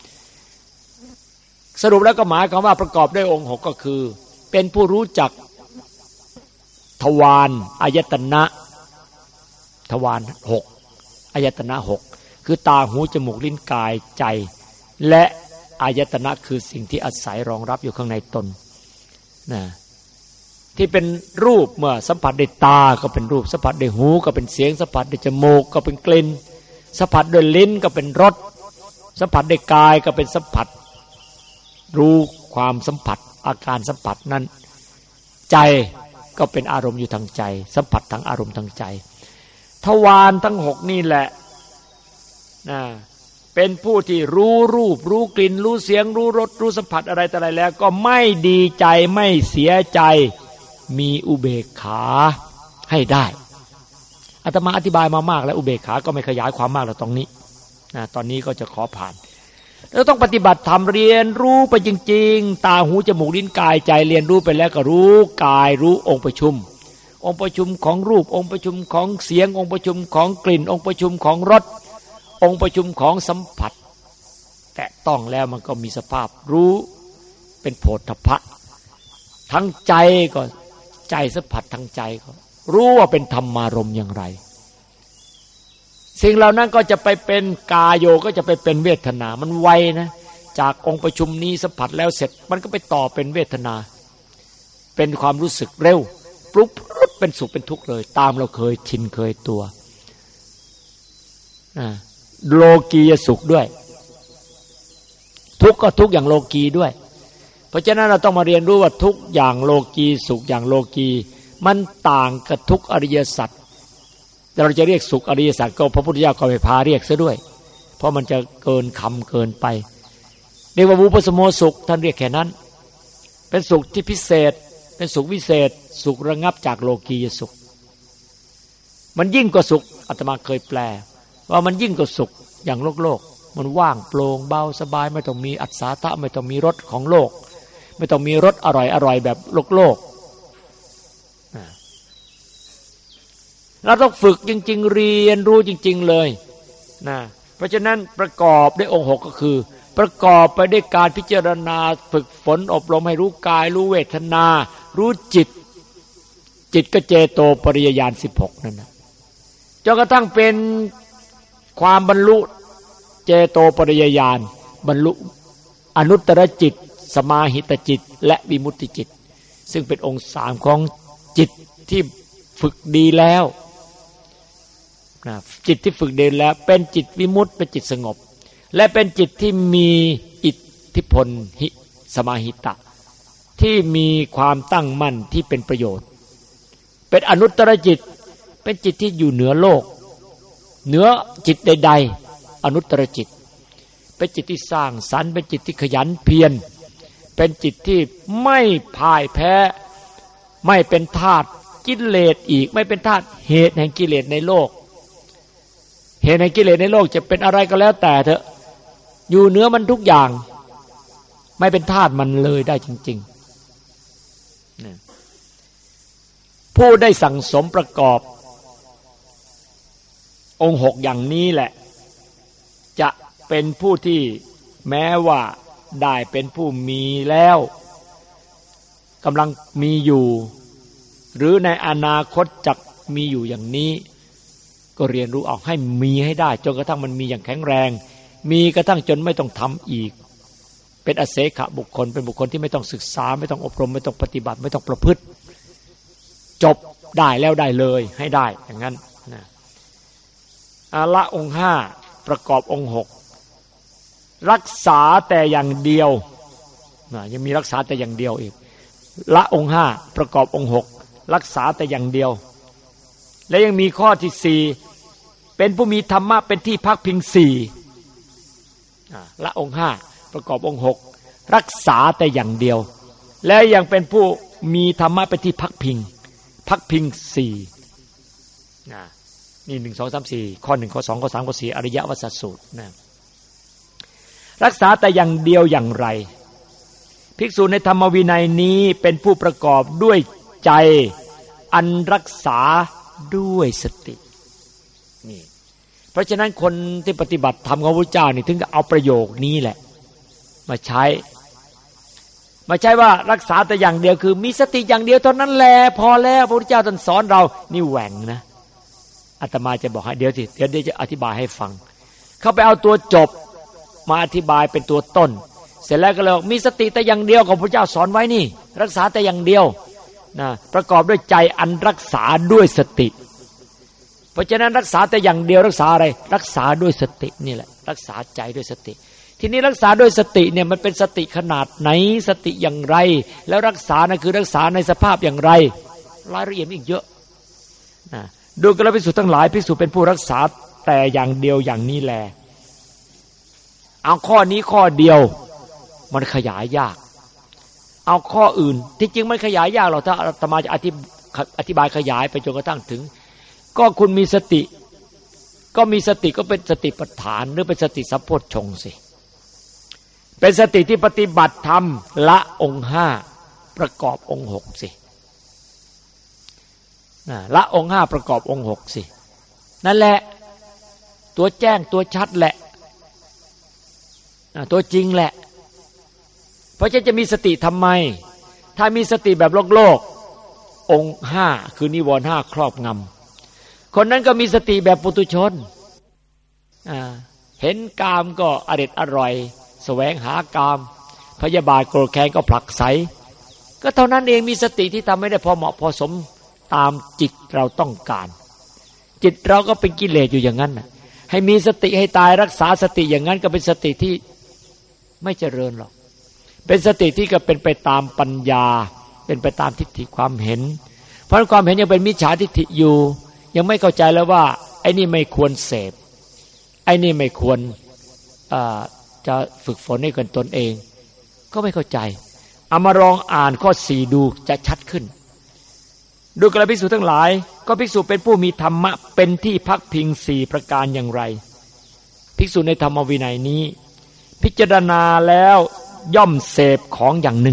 สรุปแล้วก็หมายความว่าประกอบด้วยองค์6ก็คือเป็นผู้รู้จักทวารอายตนะทวาร6อายตนะ6คือตาหูจมูกลิ้นกายใจและอายตนะคือสิ่งที่อาศัยรองรับอยู่ข้างในตนนะที่เป็นรูปเมื่อสัมผัสด้วยตาก็เป็นรูปสัมผัสด้วยหูก็เป็นเสียงสัมผัสด้วยจมูกก็เป็นกลิ่นสัมผัสด้วยลิ้นก็เป็นรสสัมผัสด้วยกายก็เป็นสัมผัสรู้ความสัมผัสอาการสัมผัสนั้นใจก็เป็นอารมณ์อยู่ทางใจสัมผัสทางอารมณ์ทางใจทวารทั้ง6นี่แหละนะเป็นผู้ที่รู้รูปรู้กลิ่นรู้เสียงรู้รสรู้สัมผัสอะไรต่ออะไรแล้วก็ไม่ดีใจไม่เสียใจมีอุเบกขาให้ได้อาตมาอธิบายมามากแล้วอุเบกขาก็ไม่ขยายความมากแล้วตรงนี้ตอนนี้ก็จะขอผ่านแล้วต้องปฏิบัติธรรมเรียนรู้ไปจริงๆตาหูจมูกลิ้นกายใจเรียนรู้ไปแล้วก็รู้กายรู้องค์ประชุมองค์ประชุมของรูปองค์ประชุมของเสียงองค์ประชุมของกลิ่นองค์ประชุมของรสองค์ประชุมของสัมผัสแตะต้องแล้วมันก็มีสภาพรู้เป็นโผฏฐัพพะทั้งใจก็ใจสัมผัสทั้งใจก็รู้ว่าเป็นธรรมารมณ์อย่างไรสิ่งเหล่านั้นก็จะไปเป็นกายโยก็จะไปเป็นเวทนามันไวนะจากองค์ประชุมนี้สัมผัสแล้วเสร็จมันก็ไปต่อเป็นเวทนาเป็นความรู้สึกเร็วปุ๊บเป็นสุขเป็นทุกข์เลยตามเราเคยชินเคยตัวโลกียสุขด้วยทุกข์ก็ทุกข์อย่างโลกีด้วยเพราะฉะนั้นเราต้องมาเรียนรู้ว่าทุกข์อย่างโลกีสุขอย่างโลกีมันต่างกับทุกข์อริยสัจแต่เราจะเรียกสุขอริยสัจก็พระพุทธเจ้าก็ไม่พาเรียกซะด้วยเพราะมันจะเกินคำเกินไปเรียกว่าวูปสโมสุขท่านเรียกแค่นั้นเป็นสุขที่พิเศษเป็นสุขวิเศษสุขระงับจากโลกียสุขมันยิ่งกว่าสุขอาตมาเคยแปลว่ามันยิ่งกว่าสุขอย่างโลกมันว่างโปร่งเบาสบายไม่ต้องมีอัศทะไม่ต้องมีรสของโลกไม่ต้องมีรสอร่อยแบบโลกเราต้องฝึกจริงๆเรียนรู้จริงๆเลยนะเพราะฉะนั้นประกอบด้วยองค์6ก็คือประกอบไปด้วยการพิจารณาฝึกฝนอบรมให้รู้กายรู้เวทนารู้จิตก็เจโตปริยญาณ16นั่นนะจนกระทั่งเป็นความบรรลุเจโตปริยญาณบรรลุอนุตตรจิตสมาหิตจิตและวิมุตติจิตซึ่งเป็นองค์3ของจิตที่ฝึกดีแล้วจิตที่ฝึกดีแล้วเป็นจิตวิมุตติเป็นจิตสงบและเป็นจิตที่มีอิทธิพลสมาหิตะที่มีความตั้งมั่นที่เป็นประโยชน์เป็นอนุตตรจิตเป็นจิตที่อยู่เหนือโลกเหนือจิตใดๆอนุตตรจิตเป็นจิตที่สร้างสรรค์เป็นจิตที่ขยันเพียรเป็นจิตที่ไม่พ่ายแพ้ไม่เป็นทาสกิเลสอีกไม่เป็นทาสเหตุแห่งกิเลสในโลกเหตุแห่งกิเลสในโลกจะเป็นอะไรก็แล้วแต่เถอะอยู่เหนือมันทุกอย่างไม่เป็นทาสมันเลยได้จริงๆผู้ได้สั่งสมประกอบองค์6อย่างนี้แหละจะเป็นผู้ที่แม้ว่าได้เป็นผู้มีแล้วกำลังมีอยู่หรือในอนาคตจะมีอยู่อย่างนี้ก็เรียนรู้เอาให้มีให้ได้จนกระทั่งมันมีอย่างแข็งแรงมีกระทั่งจนไม่ต้องทำอีกเป็นอเสขะบุคคลเป็นบุคคลที่ไม่ต้องศึกษาไม่ต้องอบรมไม่ต้องปฏิบัติไม่ต้องประพฤติจบได้แล้วได้เลยให้ได้อย่างนั้นนะละองค์5ประกอบองค์6รักษาแต่อย่างเดียวยังมีรักษาแต่อย่างเดียวอีกละองค์5ประกอบองค์6รักษาแต่อย่างเดียวและยังมีข้อที่4เป็นผู้มีธรรมะเป็นที่พักพิง4ละองค์5ประกอบองค์6รักษาแต่อย่างเดียวและยังเป็นผู้มีธรรมะเป็นที่พักพิง4นี่1 2 3 4ข้อ1ข้อ2ข้อ3ข้อ4อริยวัสสสูตรนะรักษาแต่อย่างเดียวอย่างไรภิกษุในธรรมวินัยนี้เป็นผู้ประกอบด้วยใจอันรักษาด้วยสตินี่เพราะฉะนั้นคนที่ปฏิบัติธรรมของพระพุทธเจ้านี่ถึงจะเอาประโยคนี้แหละมาใช้ว่ารักษาแต่อย่างเดียวคือมีสติอย่างเดียวเท่านั้นแหละพอแล้วพระพุทธเจ้าท่านสอนเรานี่แหว่งนะอาตมาจะบอกให้เดี๋ยวจะอธิบายให้ฟังเข้าไปเอาตัวจบมาอธิบายเป็นตัวต้นเสร็จแล้วก็เลยมีสติแต่อย่างเดียวของพระเจ้าสอนไว้นี่รักษาแต่อย่างเดียวนะประกอบด้วยใจอันรักษาด้วยสติเพราะฉะนั้นรักษาแต่อย่างเดียวรักษาอะไรรักษาด้วยสตินี่แหละรักษาใจด้วยสติทีนี้รักษาด้วยสติเนี่ยมันเป็นสติขนาดไหนสติอย่างไรแล้วรักษานะคือรักษาในสภาพอย่างไรรายละเอียดอีกเยอะนะดูกระภิกษุทั้งหลายภิกษุเป็นผู้รักษาแต่อย่างเดียวอย่างนี้แลเอาข้อนี้ข้อเดียวมันขยายยากเอาข้ออื่นที่จริงมันขยายยากหรอกถ้าอาตมาจะอธิบายขยายไปจนกระทั่งถึงก็คุณมีสติก็มีสติก็เป็นสติปัฏฐานหรือเป็นสติสัพพชฌงค์สิเป็นสติที่ปฏิบัติธรรมละองค์ห้าประกอบองค์หกสิละองค์ห้าประกอบองค์หกสินั่นแหละตัวแจ้งตัวชัดแหละตัวจริงแหละเพราะฉะนั้นจะมีสติทำไมถ้ามีสติแบบโลกองค์ห้าคือนิวรณ์ห้าครอบงำคนนั้นก็มีสติแบบปุถุชนเห็นกามก็อร็ดอร่อยแสวงหากามพยาบาทโกรธแค้นก็ผลักไสก็เท่านั้นเองมีสติที่ทำให้ได้พอเหมาะพอสมตามจิตเราต้องการจิตเราก็เป็นกิเลสอยู่อย่างนั้นให้มีสติให้ตายรักษาสติอย่างนั้นก็เป็นสติที่ไม่เจริญหรอกเป็นสติที่ก็เป็นไปตามปัญญาเป็นไปตามทิฏฐิความเห็นเพราะความเห็นยังเป็นมิจฉาทิฏฐิอยู่ยังไม่เข้าใจแล้วว่าไอ้นี่ไม่ควรเสพไอ้นี่ไม่ควรจะฝึกฝนให้กับตนเองก็ไม่เข้าใจเอามาลองอ่านข้อ4ดูจะชัดขึ้นดูกระภิกษุทั้งหลายก็ภิกษุเป็นผู้มีธรรมะเป็นที่พักพิง4ประการอย่างไรภิกษุในธรรมวินัยนี้พิจารณาแล้วย่อมเสพของอย่างหนึ่ง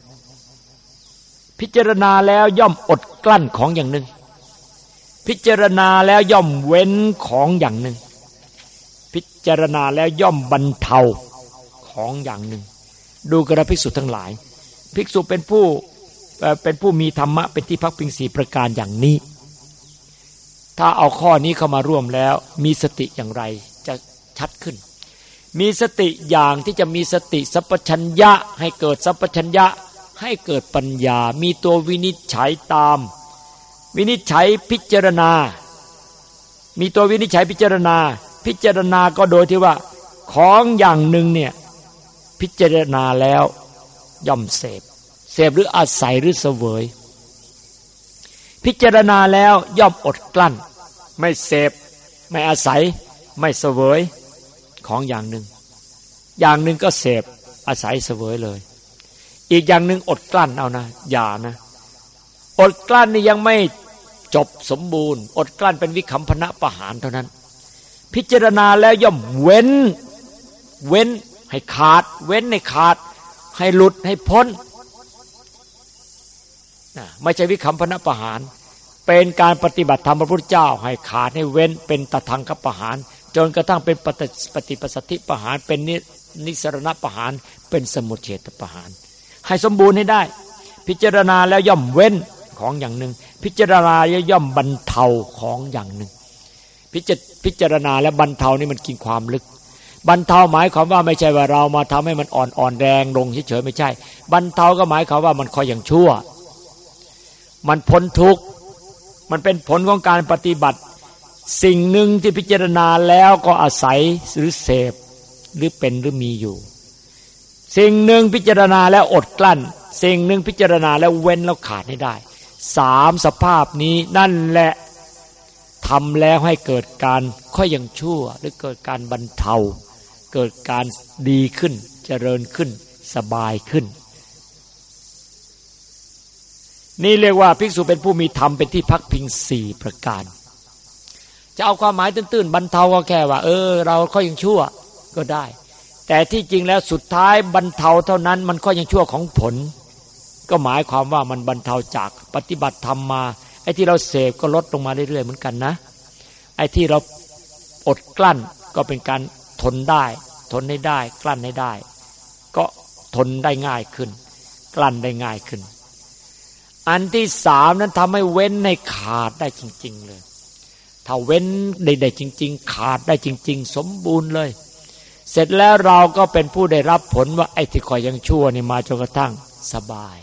พิจารณาแล้วย่อมอดกลั้นของอย่างหนึ่งพิจารณาแล้วย่อมเว้นของอย่างหนึ่งพิจารณาแล้วย่อมบรรเทาของอย่างหนึ่งดูกระภิกษุทั้งหลายภิกษุเป็นผู้มีธรรมะเป็นที่พักพิง4ประการอย่างนี้ถ้าเอาข้อนี้เข้ามาร่วมแล้วมีสติอย่างไรจะชัดขึ้นมีสติอย่างที่จะมีสติสัพพัญญะให้เกิดสัพพัญญะให้เกิดปัญญามีตัววินิจฉัยตามวินิจฉัยพิจารณามีตัววินิจฉัยพิจารณาพิจารณาก็โดยที่ว่าของอย่างหนึ่งเนี่ยพิจารณาแล้วย่อมเสพหรืออาศัยหรือเสวยพิจารณาแล้วย่อมอดกลั้นไม่เสพไม่อาศัยไม่เสวยของอย่างหนึ่งก็เสพอาศัยเสวยเลยอีกอย่างหนึ่งอดกลั้นเอานะอย่านะอดกลั้นนี่ยังไม่จบสมบูรณ์อดกลั้นเป็นวิคัมภนะประหารเท่านั้นพิจารณาแล้วย่อมเว้นให้ขาดเว้นให้ขาดให้หลุดให้พ้นไม่ใช่วิคัมภนะประหารเป็นการปฏิบัติธรรมพระพุทธเจ้าให้ขาดให้เว้นเป็นตทังคประหารจนกระทั่งเป็นปฏิปัสสติประหารเป็นนิสรณประหารเป็นสมุจเฉทประหารให้สมบูรณ์ให้ได้พิจารณาแล้วย่อมเว้นของอย่างหนึ่งพิจารณาแล้วย่อมบรรเทาของอย่างหนึ่งพิจารณาแล้วบรรเทานี่มันกินความลึกบรรเทาหมายความว่าไม่ใช่ว่าเรามาทำให้มันอ่อนแรงลงเฉยๆไม่ใช่บรรเทาก็หมายความว่ามันคอยอย่างชั่วมันพ้นทุกข์มันเป็นผลของการปฏิบัติสิ่งหนึ่งที่พิจารณาแล้วก็อาศัยหรือเสพหรือเป็นหรือมีอยู่สิ่งหนึ่งพิจารณาแล้วอดกลั้นสิ่งหนึ่งพิจารณาแล้วเว้นแล้วขาดให้ได้3สภาพนี้นั่นแหละทำแล้วให้เกิดการค่อยยังชั่วหรือเกิดการบรรเทาเกิดการดีขึ้นเจริญขึ้นสบายขึ้นนี่เรียกว่าภิกษุเป็นผู้มีธรรมเป็นที่พักพิง4ประการจะเอาความหมายตื้นๆบรรเทาก็แค่ว่าเราค่อยยังชั่วก็ได้แต่ที่จริงแล้วสุดท้ายบรรเทาเท่านั้นมันค่อยยังชั่วของผลก็หมายความว่ามันบรรเทาจากปฏิบัติธรรมมาไอ้ที่เราเสพก็ลดลงมาเรื่อยๆเหมือนกันนะไอ้ที่เราอดกลั้นก็เป็นการทนได้ทนให้ได้กลั้นให้ได้ก็ทนได้ง่ายขึ้นกลั้นได้ง่ายขึ้นอันที่3นั้นทำให้เว้นในขาดได้จริงๆเลยถ้าเว้นได้จริงๆขาดได้จริงๆสมบูรณ์เลยเสร็จแล้วเราก็เป็นผู้ได้รับผลว่าไอ้ที่คอยยังชั่วนี่มาจนกระทั่งสบาย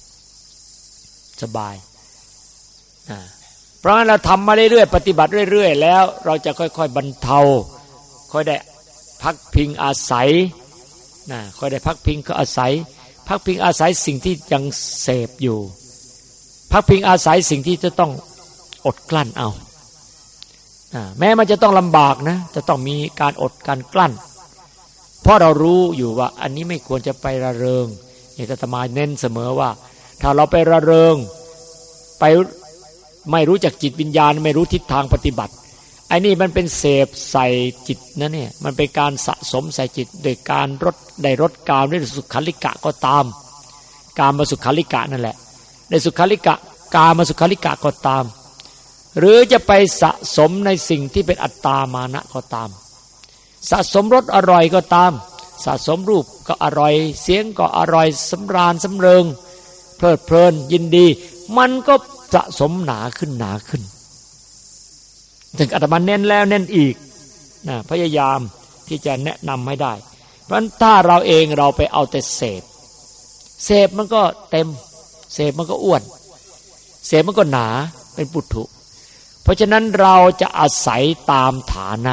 เพราะงั้นเราทำมาเรื่อยๆปฏิบัติเรื่อยๆแล้วเราจะค่อยๆบรรเทาค่อยได้พักพิงอาศัยค่อยได้พักพิงก็อาศัยพักพิงอาศัยสิ่งที่ยังเสพอยู่พักพิงอาศัยสิ่งที่จะต้องอดกลั้นเอาแม้มันจะต้องลำบากนะจะต้องมีการอดการกลั้นเพราะเรารู้อยู่ว่าอันนี้ไม่ควรจะไประเริงอย่างอาตมาเน้นเสมอว่าถ้าเราไประเริงไปไม่รู้จักจิตวิญญาณไม่รู้ทิศทางปฏิบัติไอ้นี่มันเป็นเสพใส่จิตนะเนี่ยมันเป็นการสะสมใส่จิตโดยการได้รสกามได้สุขัลลิกะก็ตามกามมาสุขัลลิกะนั่นแหละได้สุขัลลิกะกามมาสุขัลลิกะก็ตามหรือจะไปสะสมในสิ่งที่เป็นอัตตามานะก็ตามสะสมรสอร่อยก็ตามสะสมรูปก็อร่อยเสียงก็อร่อยสำราญสำเริงเพลิดเพลินยินดีมันก็สะสมหนาขึ้นหนาขึ้นถึงอาตมาเน้นแล้วเน้นอีกนะพยายามที่จะแนะนำให้ได้เพราะฉะนั้นถ้าเราเองเราไปเอาแต่เสพมันก็เต็มเสพมันก็อ้วนเสพมันก็หนาเป็นปุถุเพราะฉะนั้นเราจะอาศัยตามฐานะ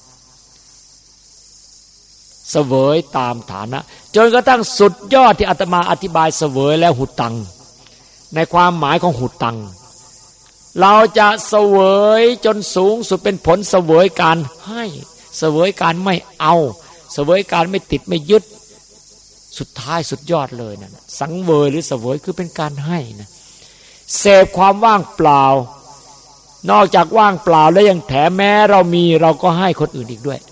เสวยตามฐานะจนกระทั่งสุดยอดที่อาตมาอธิบายเสวยแล้วหุตังในความหมายของหุตังเราจะเสวยจนสูงสุดเป็นผลเสวยการให้เสวยการไม่เอาเสวยการไม่ติดไม่ยึดสุดท้ายสุดยอดเลยนะสังเวยหรือเสวยคือเป็นการให้นะเสพความว่างเปล่านอกจากว่างเปล่าแล้วยังแถมแม้เรามีเราก็ให้คนอื่นอีกด้วย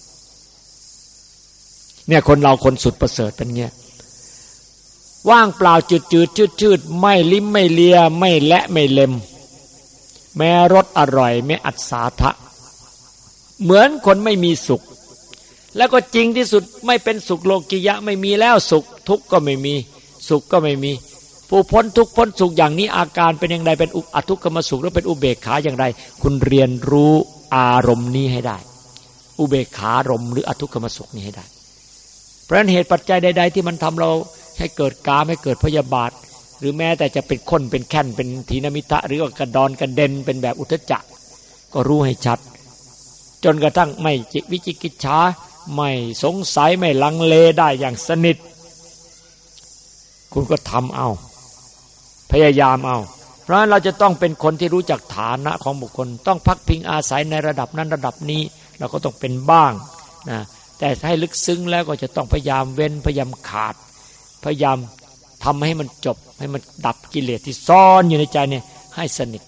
เนี่ยคนเราคนสุดประเสริฐเป็นเงี้ยว่างเปล่าจืดชืดไม่ลิ้มไม่เลียไม่และไม่เล็มแม้รสอร่อยไม่อัศาทะเหมือนคนไม่มีสุขแล้วก็จริงที่สุดไม่เป็นสุขโลกิยะไม่มีแล้วสุขทุกข์ก็ไม่มีสุขก็ไม่มีผู้พ้นทุกข์พ้นสุขอย่างนี้อาการเป็นอย่างไรเป็นอทุกขมสุขหรือเป็นอุเบกขาอย่างไรคุณเรียนรู้อารมณ์นี้ให้ได้อุเบกขารมณ์หรืออทุกขมสุขนี้ให้ได้เพราะฉะนั้นเหตุปัจจัยใดๆที่มันทำเราให้เกิดกามให้เกิดพยาบาทหรือแม้แต่จะเป็นข้นเป็นแค่นเป็นทีนมิทะหรือกระดอนกระเด็นเป็นแบบอุทธัจจะก็รู้ให้ชัดจนกระทั่งไม่วิจิกิจฉาไม่สงสัยไม่ลังเลได้อย่างสนิทคุณก็ทำเอาพยายามเอาเพราะฉะนั้นเราจะต้องเป็นคนที่รู้จักฐานะของบุคคลต้องพักพิงอาศัยในระดับนั้นระดับนี้เราก็ต้องเป็นบ้างนะแต่ให้ลึกซึ้งแล้วก็จะต้องพยายามเว้นพยายามขาดพยายามทำให้มันจบให้มันดับกิเลสที่ซ่อนอยู่ในใจเนี่ยให้สนิท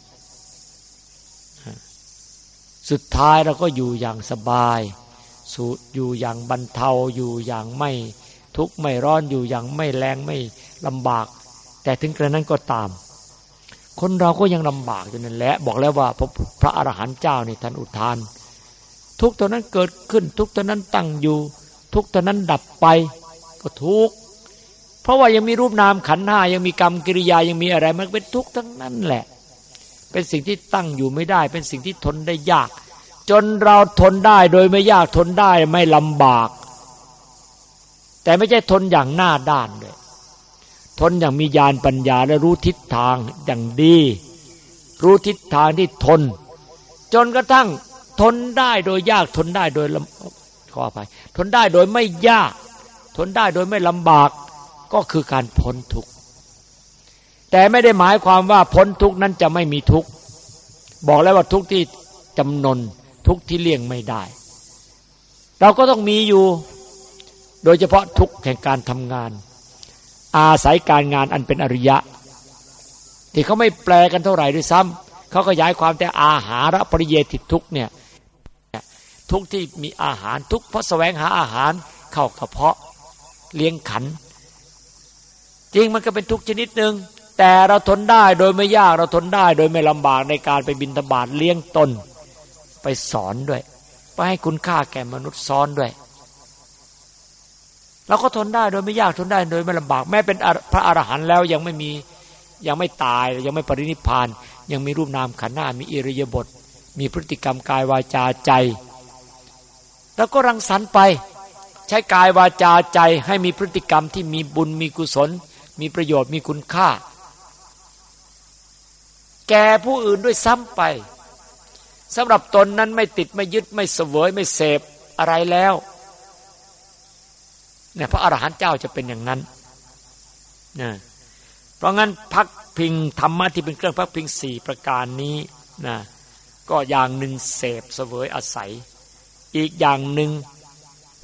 สุดท้ายเราก็อยู่อย่างสบายอยู่อย่างบรรเทาอยู่อย่างไม่ทุกข์ไม่ร้อนอยู่อย่างไม่แรงไม่ลำบากแต่ถึงกระนั้นก็ตามคนเราก็ยังลำบากอยู่นั่นแหละบอกแล้วว่าพระอรหันต์เจ้านี่ท่านอุทานทุกข์ตัวนั้นเกิดขึ้นทุกข์ตัวนั้นตั้งอยู่ทุกข์ตัวนั้นดับไปก็ทุกข์เพราะว่ายังมีรูปนามขันธ์ห้ายังมีกรรมกิริยายังมีอะไรมันเป็นทุกข์ทั้งนั้นแหละเป็นสิ่งที่ตั้งอยู่ไม่ได้เป็นสิ่งที่ทนได้ยากจนเราทนได้โดยไม่ยากทนได้ไม่ลำบากแต่ไม่ใช่ทนอย่างหน้าด้านด้วยทนอย่างมีญาณปัญญาและรู้ทิศทางอย่างดีรู้ทิศทางที่ทนจนกระทั่งทนได้โดยยากทนได้โดยขออภัยทนได้โดยไม่ยากทนได้โดยไม่ลำบากก็คือการพ้นทุกข์แต่ไม่ได้หมายความว่าพ้นทุกข์นั้นจะไม่มีทุกข์บอกแล้วว่าทุกข์ที่จำนนทุกข์ที่เลี่ยงไม่ได้เราก็ต้องมีอยู่โดยเฉพาะทุกข์แห่งการทำงานอาศัยการงานอันเป็นอริยะที่เขาไม่แปลกันเท่าไหร่ด้วยซ้ำเขาขยายความแต่อาหารปริเยติทุกข์เนี่ยทุกข์ที่มีอาหารทุกข์เพราะแสวงหาอาหารเข้ากระเพาะเลี้ยงขันจริงมันก็เป็นทุกข์ชนิดหนึ่งแต่เราทนได้โดยไม่ยากเราทนได้โดยไม่ลำบากในการไปบิณฑบาตเลี้ยงตนไปสอนด้วยไปให้คุณค่าแก่มนุษย์ซ้อนด้วยเราก็ทนได้โดยไม่ยากทนได้โดยไม่ลำบากแม้เป็นพระอรหันต์แล้วยังไม่ตายยังไม่ปรินิพพานยังมีรูปนามขันธ์ห้ามีอิริยาบถมีพฤติกรรมกายวาจาใจแล้วก็รังสรรค์ไปใช้กายวาจาใจให้มีพฤติกรรมที่มีบุญมีกุศลมีประโยชน์มีคุณค่าแก่ผู้อื่นด้วยซ้ำไปสำหรับตนนั้นไม่ติดไม่ยึดไม่เสวยไม่เสพอะไรแล้วเนี่ยพระอรหันต์เจ้าจะเป็นอย่างนั้นนะเพราะงั้นพักพิงธรรมะที่เป็นเครื่องพักพิง4ประการนี้นะก็อย่างหนึ่งเสพเสวยอาศัยอีกอย่างหนึ่งอ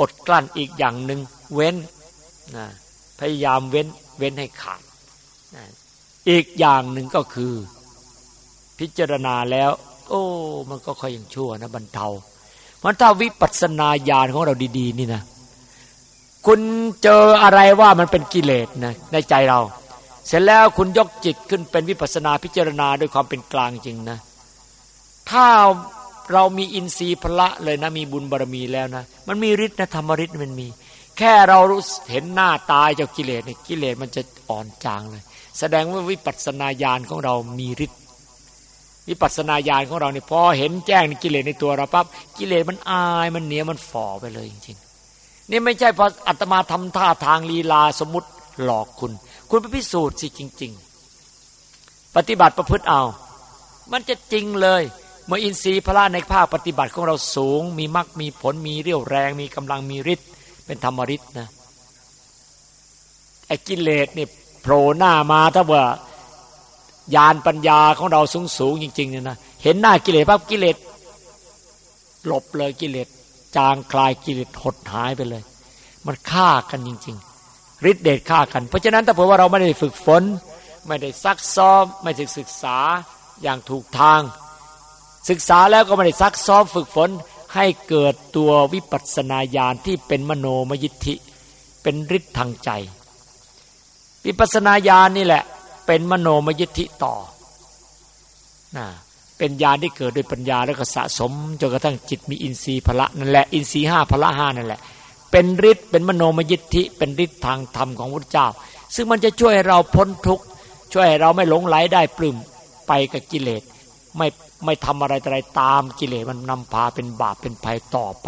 อดกลั้นอีกอย่างหนึ่งเว้นนะพยายามเว้นให้ขาดนะอีกอย่างหนึ่งก็คือพิจารณาแล้วโอ้มันก็ค่อยยังชั่วนะบรรเทามันถ้าวิปัสสนาญาณของเราดีๆนี่นะคุณเจออะไรว่ามันเป็นกิเลสนะในใจเราเสร็จแล้วคุณยกจิตขึ้นเป็นวิปัสสนาพิจารณาด้วยความเป็นกลางจริงนะถ้าเรามีอินทรีย์พละเลยนะมีบุญบารมีแล้วนะมันมีฤทธิ์นะธรรมฤทธิ์มันมีแค่เรารู้เห็นหน้าตายเจ้ากิเลสเนี่ยกิเลสมันจะอ่อนจางเลยแสดงว่าวิปัสสนาญาณของเรามีฤทธิ์วิปัสสนาญาณของเราเนี่ยพอเห็นแจ้งกิเลสในตัวเราปั๊บกิเลสมันอายมันเหนียวมันฝ่อไปเลยจริงๆนี่ไม่ใช่พออาตมาทำท่าทางลีลาสมมุติหลอกคุณไปพิสูจน์สิจริงๆปฏิบัติประพฤติเอามันจะจริงเลยเมื่ออินทรีย์พละในภาคปฏิบัติของเราสูงมีมรรคมีผลมีเรี่ยวแรงมีกำลังมีฤทธิ์เป็นธรรมฤทธิ์นะไอ้กิเลสนี่โผล่หน้ามาถ้าว่าญาณปัญญาของเราสูงจริงๆเนี่ยนะเห็นหน้ากิเลสปั๊บกิเลสหลบเลยกิเลสจางคลายกิเลสหดหายไปเลยมันฆ่ากันจริงๆฤทธิ์เดชฆ่ากันเพราะฉะนั้นถ้าเผื่อว่าเราไม่ได้ฝึกฝนไม่ได้ซักซ้อมไม่ได้ศึกษาอย่างถูกทางศึกษาแล้วก็ไม่ได้ซักซ้อมฝึกฝนให้เกิดตัววิปัสสนาญาณที่เป็นมโนมยิทธิเป็นฤทธิ์ทางใจวิปัสสนาญาณนี่แหละเป็นมโนมยิทธิต่อนะเป็นญาณที่เกิดด้วยปัญญาแล้วก็สะสมจนกระทั่งจิตมีอินทรีย์พละนั่นแหละอินทรีย์5พละ5นั่นแหละเป็นฤทธิ์เป็นมโนมยิทธิเป็นฤทธิ์ทางธรรมของพระพุทธเจ้าซึ่งมันจะช่วยให้เราพ้นทุกข์ช่วยให้เราไม่หลงไหลได้ปลื้มไปกับกิเลสไม่ทำอะไรตามกิเลสมันนำพาเป็นบาปเป็นภัยต่อไป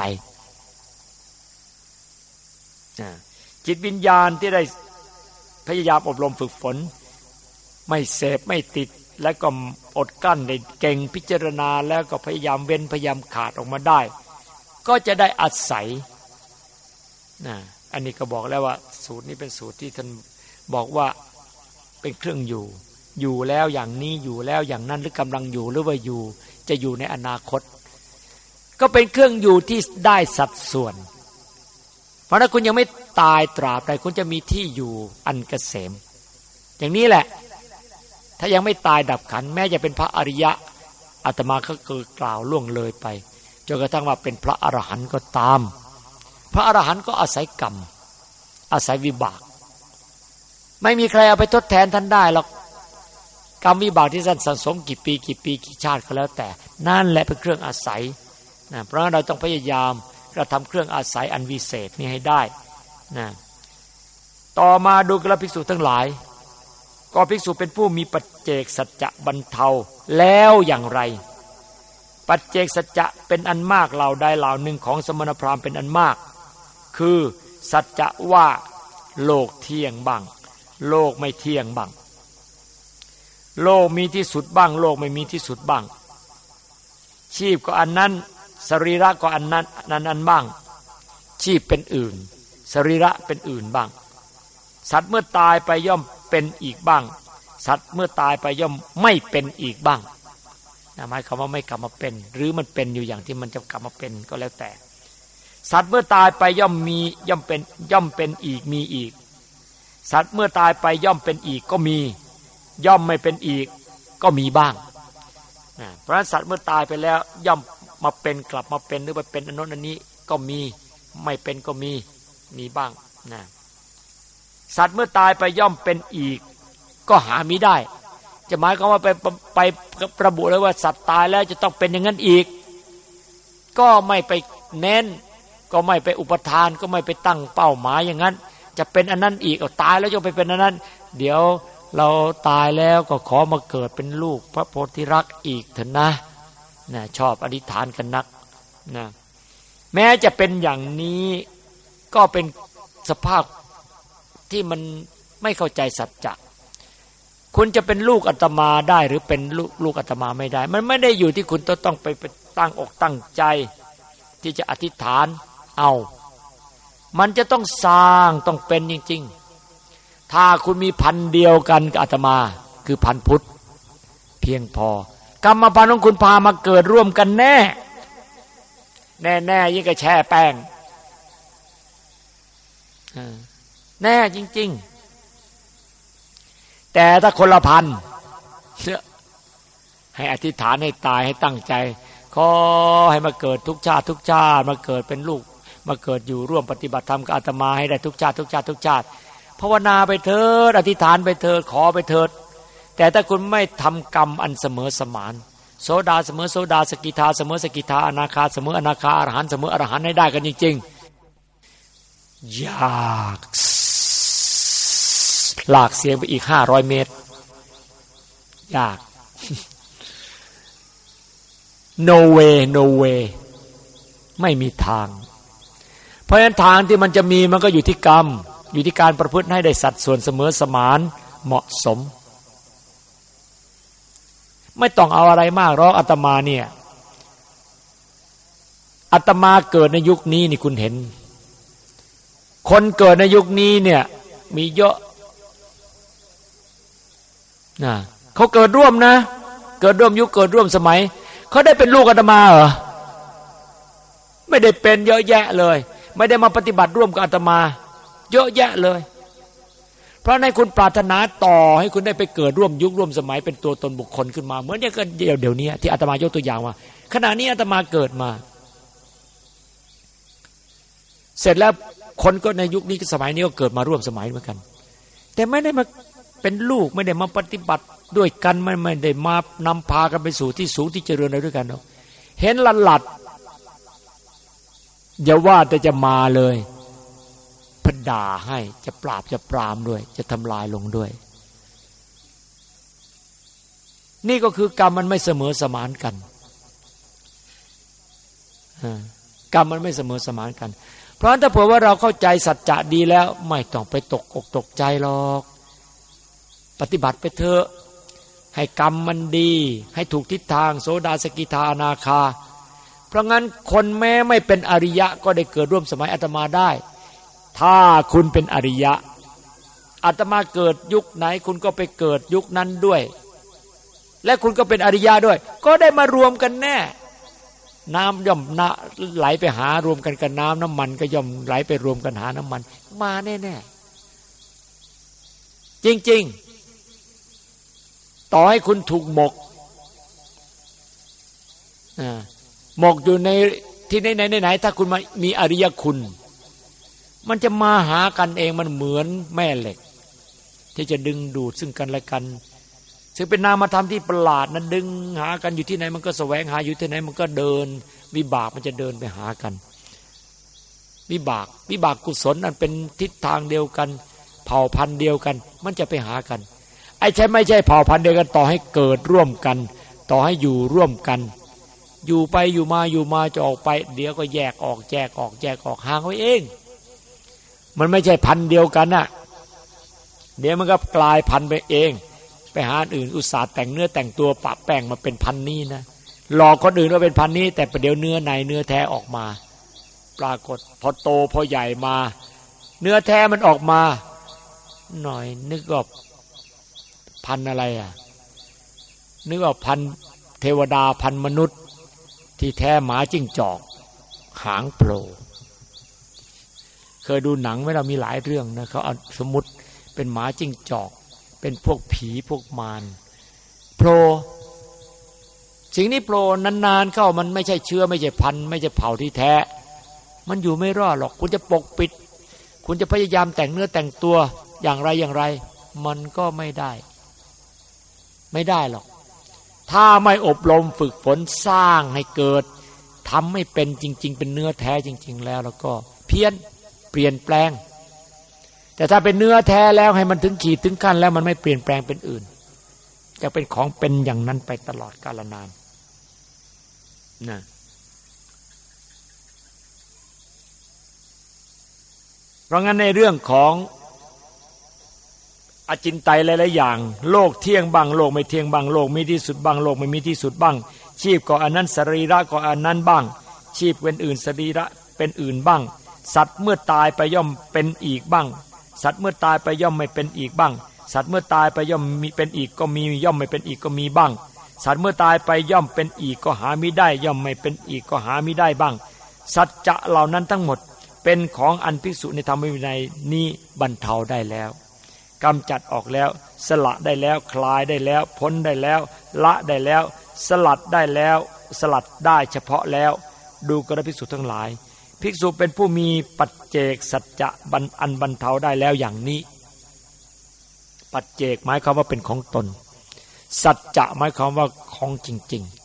จิตวิญญาณที่ได้พยายามอบรมฝึกฝนไม่เสพไม่ติดและก็อดกั้นได้เก่งพิจารณาแล้วก็พยายามเว้นพยายามขาดออกมาได้ก็จะได้อาศัยอันนี้ก็บอกแล้วว่าสูตรนี้เป็นสูตรที่ท่านบอกว่าเป็นเครื่องอยู่แล้วอย่างนี้อยู่แล้วอย่างนั้นหรือกำลังอยู่หรือว่าอยู่จะอยู่ในอนาคตก็เป็นเครื่องอยู่ที่ได้สัดส่วนเพราะถ้าคุณยังไม่ตายตราบใดคุณจะมีที่อยู่อันเกษมอย่างนี้แหละถ้ายังไม่ตายดับขันธ์แม้จะเป็นพระอริยะอาตมาก็กล่าวล่วงเลยไปจนกระทั่งว่าเป็นพระอรหันต์ก็ตามพระอรหันต์ก็อาศัยกรรมอาศัยวิบากไม่มีใครเอาไปทดแทนท่านได้หรอกกรรมวิบากที่ท่านสั่งสมกี่ปีกี่ชาติก็แล้วแต่นั่นแหละเป็นเครื่องอาศัยนะเพราะเราต้องพยายามกระทำเครื่องอาศัยอันวิเศษนี้ให้ได้นะต่อมาดูกระภิกษุทั้งหลายก็ภิกษุเป็นผู้มีปัจเจกสัจจะบรรเทาแล้วอย่างไรปัจเจกสัจจะเป็นอันมากเหล่าใดเหล่าหนึ่งของสมณพราหมณ์เป็นอันมากคือสัจจะว่าโลกเที่ยงบ้างโลกไม่เที่ยงบ้างโลกมีที่สุดบ้างโลกไม่มีที่สุดบ้างชีพก็อันนั้นสรีระก็อันนั้นอันบ้างชีพเป็นอื่นสรีระเป็นอื่นบ้างสัตว์เมื่อตายไปย่อมเป็นอีกบ้างสัตว์เมื่อตายไปย่อมไม่เป็นอีกบ้างหมายความว่าไม่กลับมาเป็นหรือมันเป็นอยู่อย่างที่มันจะกลับมาเป็นก็แล้วแต่สัตว์เมื่อตายไปย่อมมีย่อมเป็นอีกมีอีกสัตว์เมื่อตายไปย่อมเป็นอีกก็มีย่อมไม่เป็นอีกก็มีบ้างเพราะฉะนั้นสัตว์เมื่อตายไปแล้วย่อมมาเป็นกลับมาเป็นหรือไปเป็นอันโน้นอันนี้ก็มีไม่เป็นก็มีบ้างนะสัตว์เมื่อตายไปย่อมเป็นอีกก็หามิได้จะหมายความว่าไประบุเลยว่าสัตว์ตายแล้วจะต้องเป็นอย่างนั้นอีกก็ไม่ไปเน้นก็ไม่ไปอุปทานก็ไม่ไปตั้งเป้าหมายอย่างนั้นจะเป็นอันนั้นอีกตายแล้วจะไปเป็นอันนั้นเดี๋ยวเราตายแล้วก็ขอมาเกิดเป็นลูกพระโพธิรักษ์อีกเถอะนะชอบอธิษฐานกันนักนะแม้จะเป็นอย่างนี้ก็เป็นสภาพที่มันไม่เข้าใจสัจจะคุณจะเป็นลูกอาตมาได้หรือเป็นลูกอาตมาไม่ได้มันไม่ได้อยู่ที่คุณต้องไปตั้งอกตั้งใจที่จะอธิษฐานเอามันจะต้องสร้างต้องเป็นจริงๆถ้าคุณมีพันเดียวกันกับอาตมาคือพันพุทธเพียงพอกรรมพันธุ์ของคุณพามาเกิดร่วมกันแน่ยิ่งกับแช่แป้งแน่จริงๆแต่ถ้าคนละพันให้อธิษฐานให้ตายให้ตั้งใจขอให้มาเกิดทุกชาติทุกชาติมาเกิดเป็นลูกมาเกิดอยู่ร่วมปฏิบัติธรรมกับอาตมาให้ได้ทุกชาติทุกชาติทุกชาติภาวนาไปเถิดอธิษฐานไปเถิดขอไปเถิดแต่ถ้าคุณไม่ทำกรรมอันเสมอสมานโสดาเสมอโสดาสกิทาเสมอสกิทาอนาคาเสมออนาคาอรหันต์เสมออรหันต์ให้ได้กันจริงๆยากลากเสียงไปอีก500 เมตรยาก no way no way ไม่มีทางเพราะฉะนั้นทางที่มันจะมีมันก็อยู่ที่กรรมอยู่ที่การประพฤติให้ได้สัดส่วนเสมอสมานเหมาะสมไม่ต้องเอาอะไรมากหรอกอาตมาเนี่ยอาตมาเกิดในยุคนี้นี่คุณเห็นคนเกิดในยุคนี้เนี่ยมีเยอะนะเขาเกิดร่วมนะเกิดร่วมยุคเกิดร่วมสมัยเขาได้เป็นลูกอาตมาเหรอไม่ได้เป็นเยอะแยะเลยไม่ได้มาปฏิบัติร่วมกับอาตมาเยอะแยะเลยเพราะในคุณปรารถนาต่อให้คุณได้ไปเกิดร่วมยุคร่วมสมัยเป็นตัวตนบุคคลขึ้นมาเหมือนอย่างเดี๋ยวนี้ที่อาตมายกตัวอย่างว่าขณะนี้อาตมาเกิดมาเสร็จแล้วคนก็ในยุคนี้สมัยนี้ก็เกิดมาร่วมสมัยเหมือนกันแต่ไม่ได้มาเป็นลูกไม่ได้มาปฏิบัติด้วยกันไม่ได้มานำพากันไปสู่ที่สูงที่เจริญอะไรด้วยกันเนาะเห็นหลัดอย่าว่าแต่จะมาเลยพด่าให้จะปราบจะปรามด้วยจะทำลายลงด้วยนี่ก็คือกรรมมันไม่เสมอสมานกันกรรมมันไม่เสมอสมานกันเพราะฉะนั้นถ้าเผื่อว่าเราเข้าใจสัจจะดีแล้วไม่ต้องไปตกอกตกใจหรอกปฏิบัติไปเถอะให้กรรมมันดีให้ถูกทิศทางโสดาสกิทาอนาคาเพราะงั้นคนแม้ไม่เป็นอริยะก็ได้เกิดร่วมสมัยอาตมาได้ถ้าคุณเป็นอริยะอาตมาเกิดยุคไหนคุณก็ไปเกิดยุคนั้นด้วยและคุณก็เป็นอริยะด้วยก็ได้มารวมกันแน่น้ำย่อมไหลไปหารวมกันกับน้ำมันก็ย่อมไหลไปรวมกันหาน้ำมันมาแน่ๆจริงๆต่อให้คุณถูกหมกอยู่ในที่ไหนถ้าคุณมีอริยคุณมันจะมาหากันเองมันเหมือนแม่เหล็กที่จะดึงดูดซึ่งกันและกันซึ่งเป็นนามธรรมที่ประหลาดนั้นดึงหากันอยู่ที่ไหนมันก็แสวงหาอยู่ที่ไหนมันก็เดินวิบากมันจะเดินไปหากันวิบากกุศลอันเป็นทิศทางเดียวกันเผ่าพันธุ์เดียวกันมันจะไปหากันไอ้ใช่ไม่ใช่เผ่าพันธุ์เดียวกันต่อให้เกิดร่วมกันต่อให้อยู่ร่วมกันอยู่ไปอยู่มาจะออกไปเดี๋ยวก็แยกออกห่างไว้เองมันไม่ใช่พันธุ์เดียวกันน่ะเดี๋ยวมันก็กลายพันธุ์ไปเองไปหาอื่นอุตส่าห์แต่งเนื้อแต่งตัวปะแป้งมาเป็นพันธุ์นี้นะหลอกคนอื่นว่าเป็นพันธุ์นี้แต่ประเดี๋ยวเนื้อในเนื้อแท้ออกมาปรากฏพอโตพอใหญ่มาเนื้อแท้มันออกมาหน่อยนึกว่าพันธุ์อะไรอ่ะนึกว่าพันธุ์เทวดาพันธุ์มนุษย์ที่แท้หมาจิ้งจอกหางโผล่เคยดูหนังไหมเรามีหลายเรื่องนะเขาเอาสมมุติเป็นหมาจิ้งจอกเป็นพวกผีพวกมารโผล่สิ่งนี้โผล่นานๆเข้ามันไม่ใช่เชื้อไม่ใช่พันธุ์ไม่ใช่เผ่าที่แท้มันอยู่ไม่รอดหรอกคุณจะปกปิดคุณจะพยายามแต่งเนื้อแต่งตัวอย่างไรมันก็ไม่ได้หรอกถ้าไม่อบรมฝึกฝนสร้างให้เกิดทำให้เป็นจริงๆเป็นเนื้อแท้จริงๆแล้วก็เพี้ยนเปลี่ยนแปลงแต่ถ้าเป็นเนื้อแท้แล้วให้มันถึงขีดถึงขั้นแล้วมันไม่เปลี่ยนแปลงเป็นอื่นจะเป็นของเป็นอย่างนั้นไปตลอดกาลนานนะเพราะงั้นในเรื่องของอจินไตยหลายๆอย่างโลกเที่ยงบ้างโลกไม่เที่ยงบ้างโลกมีที่สุดบ้างโลกไม่มีที่สุดบ้างชีพก็อันนั้นสรีระก็อันนั้นบ้างชีพเป็นอื่นสรีระเป็นอื่นบ้างสัตว์เมื่อตายไปย่อมเป็นอีกบ้างสัตว์เมื่อตายไปย่อมไม่เป็นอีกบ้างสัตว์เมื่อตายไปย่อมมีเป็นอีกก็มีย่อมไม่เป็นอีกก็มีบ้างสัตว์เมื่อตายไปย่อมเป็นอีกก็หามิได้ย่อมไม่เป็นอีกก็หามิได้บ้างสัจจะเหล่านั้นทั้งหมดเป็นของอันภิกษุในธรรมวินัยนี้บรรเทาได้แล้วกำจัดออกแล้วสละได้แล้วคลายได้แล้วพ้นได้แล้วละได้แล้วสลัดได้แล้วสลัดได้เฉพาะแล้วดูกระภิกษุทั้งหลายภิกษุเป็นผู้มีปัจเจกสัจจะอันบรรเทาได้แล้วอย่างนี้ปัจเจกหมายความว่าเป็นของตนสัจจะหมายความว่าของจริง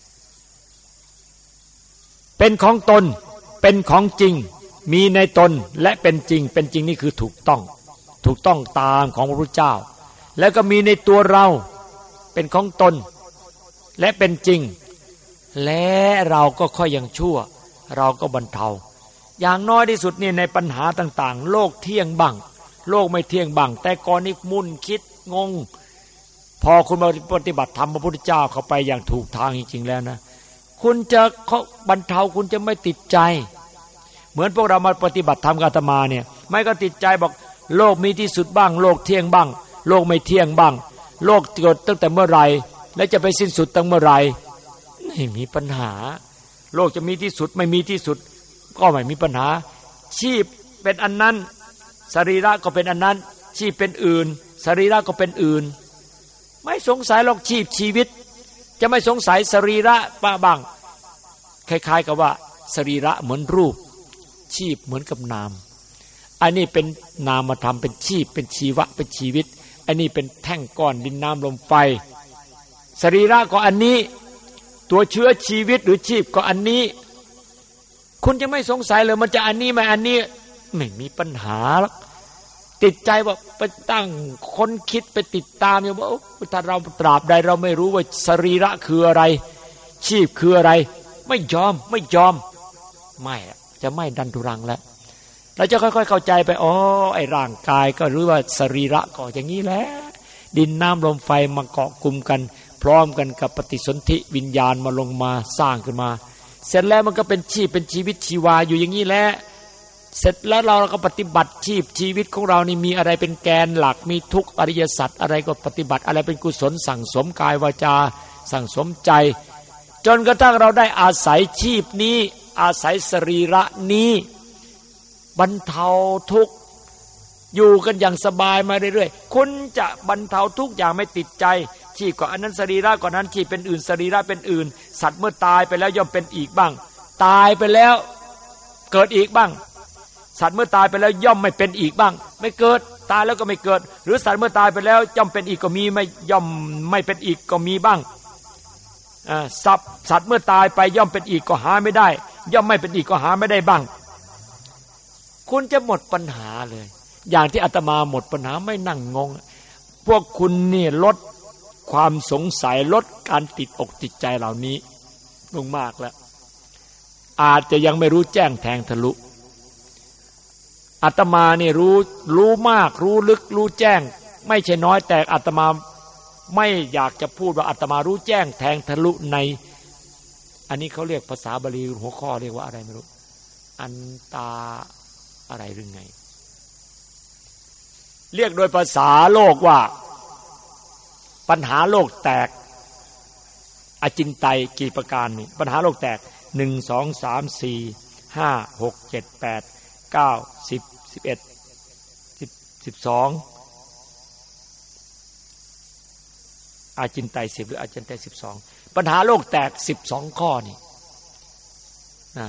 ๆเป็นของตนเป็นของจริงมีในตนและเป็นจริงเป็นจริงนี่คือถูกต้องตามของพระพุทธเจ้าแล้วก็มีในตัวเราเป็นของตนและเป็นจริงและเราก็ค่อยยังชั่วเราก็บรรเทาอย่างน้อยที่สุดนี่ในปัญหาต่างๆโลกเที่ยงบ้างโลกไม่เที่ยงบ้างแต่ก่อนนี้มุ่นคิดงงพอคุณมาปฏิบัติธรรมพระพุทธเจ้าเข้าไปอย่างถูกทางจริงๆแล้วนะคุณจะบรรเทาคุณจะไม่ติดใจเหมือนพวกเรามาปฏิบัติธรรมกับอาตมาเนี่ยไม่ก็ติดใจบอกโลกมีที่สุดบ้างโลกเที่ยงบ้างโลกไม่เที่ยงบ้างโลกเกิดตั้งแต่เมื่อไหร่และจะไปสิ้นสุดตั้งเมื่อไหร่ไม่มีปัญหาโลกจะมีที่สุดไม่มีที่สุดก็ไม่มีปัญหาชีพเป็นอันนั้นสรีระก็เป็นอันนั้นชีพเป็นอื่นสรีระก็เป็นอื่นไม่สงสัยหรอกชีวิตจะไม่สงสัยสรีระบ้างคล้ายๆกับว่าสรีระเหมือนรูปชีพเหมือนกับนามอันนี้เป็นนามธรรมเป็นชีพเป็นชีวะเป็นชีวิตอันนี้เป็นแท่งก้อนดินน้ำลมไฟสรีระก็อันนี้ตัวเชื้อชีวิตหรือชีพก็อันนี้คุณจะไม่สงสัยเลยมันจะอันนี้ไหมอันนี้ไม่มีปัญหาหรอกติดใจว่าไปตั้งคนคิดไปติดตามอยู่ว่าถ้าเราตราบใดเราไม่รู้ว่าสรีระคืออะไรชีพคืออะไรไม่ยอมไม่จะไม่ดันทุรังแล้วเราจะค่อยๆเข้าใจไปอ๋อไอ้ร่างกายก็รู้ว่าสรีระก็อย่างนี้แหละดินน้ำลมไฟมาเกาะกลุ่มกันพร้อมกันกับปฏิสนธิวิญญาณมาลงมาสร้างขึ้นมาเสร็จแล้วมันก็เป็นชีวิตชีวาอยู่อย่างนี้แหละเสร็จแล้วเราก็ปฏิบัติชีวิตของเรานี่มีอะไรเป็นแกนหลักมีทุกอริยสัจอะไรก็ปฏิบัติอะไรเป็นกุศลสั่งสมกายวาจาสั่งสมใจจนกระทั่งเราได้อาศัยชีพนี้อาศัยสรีระนี้บรรเทาทุกข์อยู่กันอย่างสบายมาเรื่อยๆคุณจะบรรเทาทุกอย่างไม่ติดใจชีพก็อันนั้นสรีระก็นั้นชีพเป็นอื่นสรีระเป็นอื่นสัตว์เมื่อตายไปแล้วย่อมเป็นอีกบ้างตายไปแล้วเกิดอีกบ้างสัตว์เมื่อตายไปแล้วย่อมไม่เป็นอีกบ้างไม่เกิดตายแล้วก็ไม่เกิดหรือสัตว์เมื่อตายไปแล้วย่อมเป็นอีกก็มีไม่ย่อมไม่เป็นอีกก็มีบ้างสัตว์เมื่อตายไปย่อมเป็นอีกก็หาไม่ได้ย่อมไม่เป็นอีกก็หาไม่ได้บ้างคุณจะหมดปัญหาเลยอย่างที่อาตมาหมดปัญหาไม่นั่งงงพวกคุณนี่ลดความสงสัยลดการติดอกติดใจเหล่านี้ลงมากแล้วอาจจะยังไม่รู้แจ้งแทงทะลุอาตมานี่รู้มากรู้ลึกรู้แจ้งไม่ใช่น้อยแต่อาตมาไม่อยากจะพูดว่าอาตมารู้แจ้งแทงทะลุในอันนี้เขาเรียกภาษาบาลีหัวข้อเรียกว่าอะไรไม่รู้อันตาอะไรหรือไงเรียกโดยภาษาโลกว่าปัญหาโลกแตกอจินไตยกี่ประการนี่ปัญหาโลกแตก1 2 3 4 5 6 7 8 9 10 11 12อาจินไตย10หรืออาจินไตย12ปัญหาโลกแตก12ข้อนี่นะ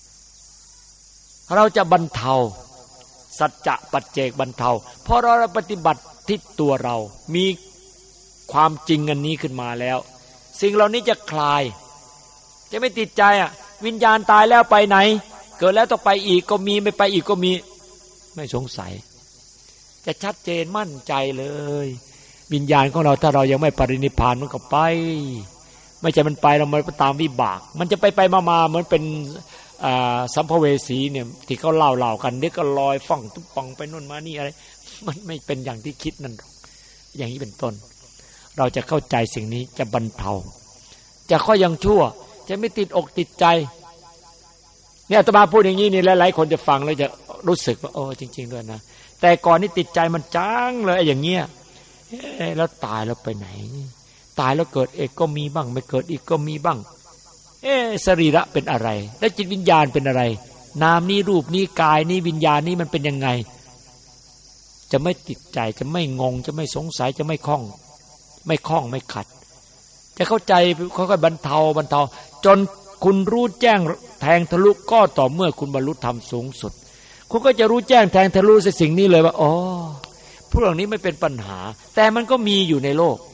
เราจะบรรเทาสัจจะปัจเจกบรรเทาเพราะเราปฏิบัติที่ตัวเรามีความจริงอันนี้ขึ้นมาแล้วสิ่งเหล่านี้จะคลายจะไม่ติดใจวิญญาณตายแล้วไปไหนเกิดแล้วต้องไปอีกก็มีไม่ไปอีกก็มีไม่สงสัยจะชัดเจนมั่นใจเลยวิญญาณของเราถ้าเรายังไม่ปรินิพพานมันก็ไปไม่ใช่มันไปเรามันตามวิบากมันจะไปมาเหมือนเป็นสัมภเวสีเนี่ยที่เขาเล่ากันเดี๋ยวก็ลอยฟ่องตุ๊บป่องไปนู่นมานี่อะไรมันไม่เป็นอย่างที่คิดนั่นหรอกอย่างนี้เป็นต้นเราจะเข้าใจสิ่งนี้จะบรรเทาจะค่อยยังชั่วจะไม่ติดอกติดใจเนี่ยอาตมาพูดอย่างนี้นี่หลายๆคนจะฟังแล้วจะรู้สึกว่าโอ้จริงๆด้วยนะแต่ก่อนนี้ติดใจมันจังเลยอย่างเงี้ยแล้วตายแล้วไปไหนตายแล้วเกิดเอกก็มีบ้างไม่เกิดอีกก็มีบ้างสรีระเป็นอะไรและจิตวิญญาณเป็นอะไรนามนี้รูปนี้กายนี้วิญญาณนี้มันเป็นยังไงจะไม่ติดใจจะไม่งงจะไม่สงสัยจะไม่คล้องไม่ขัดจะเข้าใจค่อยๆบรรเทาจนคุณรู้แจ้งแทงทะลุก็ต่อเมื่อคุณบรรลุธรรมสูงสุดคุณก็จะรู้แจ้งแทงทะลุสิ่งนี้เลยว่าอ๋อพวกนี้ไม่เป็นปัญหาแต่มันก็มีอยู่ในโลก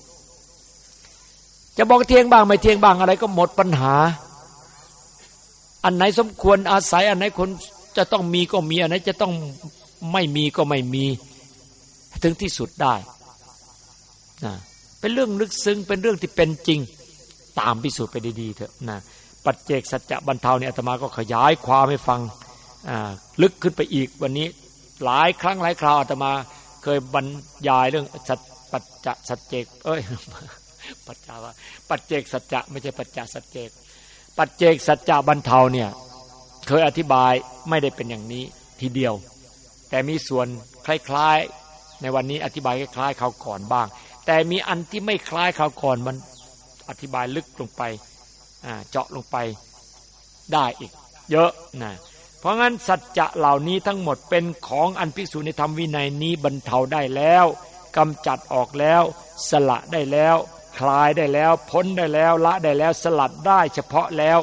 จะบอกเที่ยงบ้างไม่เที่ยงบ้างอะไรก็หมดปัญหาอันไหนสมควรอาศัยอันไหนคนจะต้องมีก็มีอันไหนจะต้องไม่มีก็ไม่มีถึงที่สุดได้นะเป็นเรื่องลึกซึ้งเป็นเรื่องที่เป็นจริงตามพิสูจน์ไปดีๆเถอะนะปัจเจกสัจจะบรรเทาเนี่ยอาตมาก็ขยายความให้ฟังลึกขึ้นไปอีกวันนี้หลายครั้งหลายคราวอาตมาเคยบรรยายเรื่องปัจจะสัจเจกปัจเจกสัจจะไม่ใช่ปัจจะสัจเจกปัจเจกสัจจะบรรเทาเนี่ยเคยอธิบายไม่ได้เป็นอย่างนี้ทีเดียวแต่มีส่วนคล้ายๆในวันนี้อธิบายคล้ายๆคราวก่อนบ้างแต่มีอันที่ไม่คล้ายคราวก่อนมันอธิบายลึกลงไปเจาะลงไปได้อีกเยอะนะเพราะงั้นสัจจะเหล่านี้ทั้งหมดเป็นของอันภิกษุในธรรมวินัยนี้บรรเทาได้แล้วกำจัดออกแล้วสละได้แล้วคลายได้แล้วพ้นได้แล้วละได้แล้วสลัดได้เฉพาะแล้ว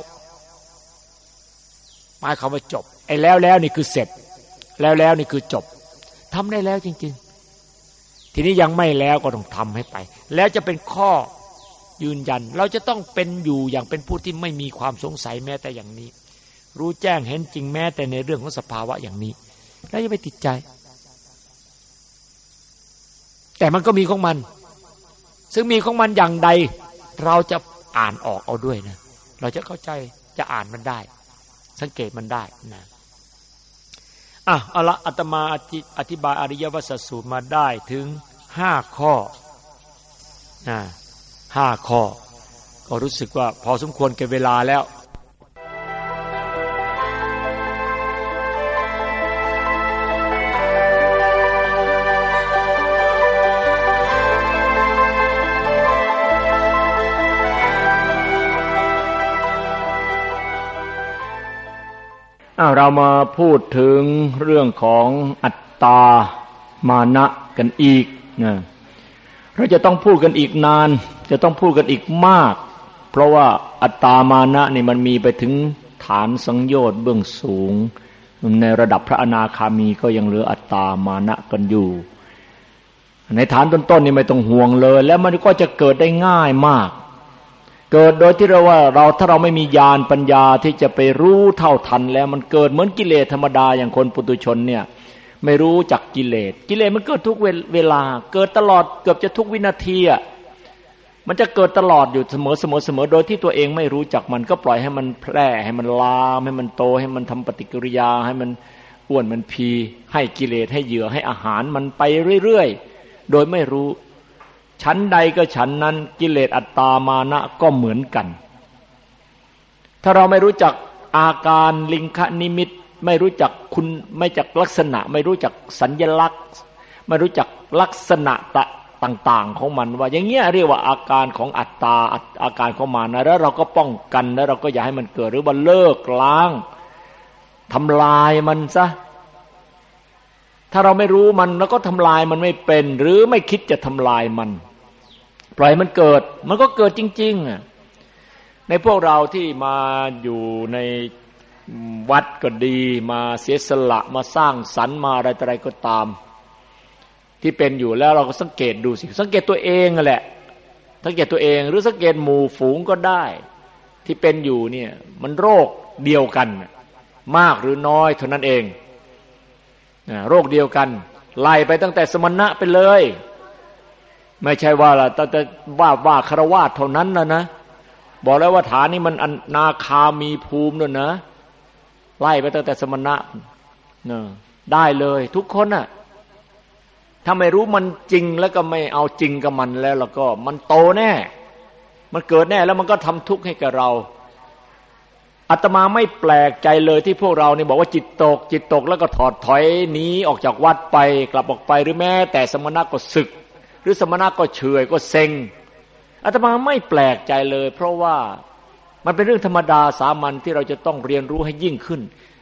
หมายความว่าจบไอ้แล้วนี่คือเสร็จแล้วนี่คือจบทำได้แล้วจริงๆทีนี้ยังไม่แล้วก็ต้องทำให้ไปแล้วจะเป็นข้อยืนยันเราจะต้องเป็นอยู่อย่างเป็นผู้ที่ไม่มีความสงสัยแม้แต่อย่างนี้รู้แจ้งเห็นจริงแม้แต่ในเรื่องของสภาวะอย่างนี้แล้วอย่าไปติดใจแต่มันก็มีของมันซึ่งมีของมันอย่างใดเราจะอ่านออกเอาด้วยนะเราจะเข้าใจจะอ่านมันได้สังเกตมันได้นะเอาละอาตมาอธิบายอริยวัสสูตรมาได้ถึง5ข้อ5ข้อก็รู้สึกว่าพอสมควรแก่เวลาแล้วเรามาพูดถึงเรื่องของอัตตามานะกันอีกนะเราจะต้องพูดกันอีกนานจะต้องพูดกันอีกมากเพราะว่าอัตตามานะนี่มันมีไปถึงฐานสังโยชน์เบื้องสูงในระดับพระอนาคามีก็ยังเหลืออัตตามานะกันอยู่ในฐานต้นๆนี่ไม่ต้องห่วงเลยแล้วมันก็จะเกิดได้ง่ายมากเกิดโดยที่เราว่าถ้าเราไม่มีญาณปัญญาที่จะไปรู้เท่าทันแล้วมันเกิดเหมือนกิเลสธรรมดาอย่างคนปุถุชนเนี่ยไม่รู้จักกิเลสมันเกิดทุกเวลาเกิดตลอดเกือบจะทุกวินาทีมันจะเกิดตลอดอยู่เสมอโดยที่ตัวเองไม่รู้จักมันก็ปล่อยให้มันแพร่ให้มันลามให้มันโตให้มันทำปฏิกิริยาให้มันอ้วนมันพีให้กิเลสให้เหยื่อให้อาหารมันไปเรื่อยๆโดยไม่รู้ชั้นใดก็ชั้นนั้นกิเลสอัตตามานะก็เหมือนกันถ้าเราไม่รู้จักอาการลิงคนิมิตไม่รู้จักคุณไม่จักลักษณะไม่รู้จักสัญลักษณ์ไม่รู้จักลักษณะต่างๆของมันว่าอย่างเงี้ยเรียกว่าอาการของอัตตาอาการของมานะแล้วเราก็ป้องกันแล้วเราก็อย่าให้มันเกิดหรือว่าเลิกล้างทำลายมันซะถ้าเราไม่รู้มันแล้วก็ทำลายมันไม่เป็นหรือไม่คิดจะทำลายมันปล่อยมันเกิดมันก็เกิดจริงๆในพวกเราที่มาอยู่ในวัดก็ดีมาเสียสละมาสร้างสรรค์มาอะไรก็ตามที่เป็นอยู่แล้วเราก็สังเกตดูสิสังเกตตัวเองนั่นแหละสังเกตตัวเองหรือสังเกตหมู่ฝูงก็ได้ที่เป็นอยู่เนี่ยมันโรคเดียวกันมากหรือน้อยเท่านั้นเองโรคเดียวกันไล่ไปตั้งแต่สมณะไปเลยไม่ใช่ว่าล่ะแต่ว่าคฤหัสถ์เท่านั้นนะบอกแล้วว่าฐานนี้มันอนาคามีภูมิด้วยนะไล่ไปตั้งแต่สมณะได้เลยทุกคนน่ะถ้าไม่รู้มันจริงแล้วก็ไม่เอาจริงกับมันแล้วก็มันโตแน่มันเกิดแน่แล้วมันก็ทำทุกข์ให้กับเราอาตมาไม่แปลกใจเลยที่พวกเราเนี่ยบอกว่าจิตตกแล้วก็ถอดถอยหนีออกจากวัดไปกลับออกไปหรือแม้แต่สมณะก็สึกหรือสมณะก็เฉยก็เซ็งอาตมาไม่แปลกใจเลยเพราะว่ามันเป็นเรื่องธรรมดาสามัญที่เราจะต้องเรียนรู้ให้ยิ่งขึ้น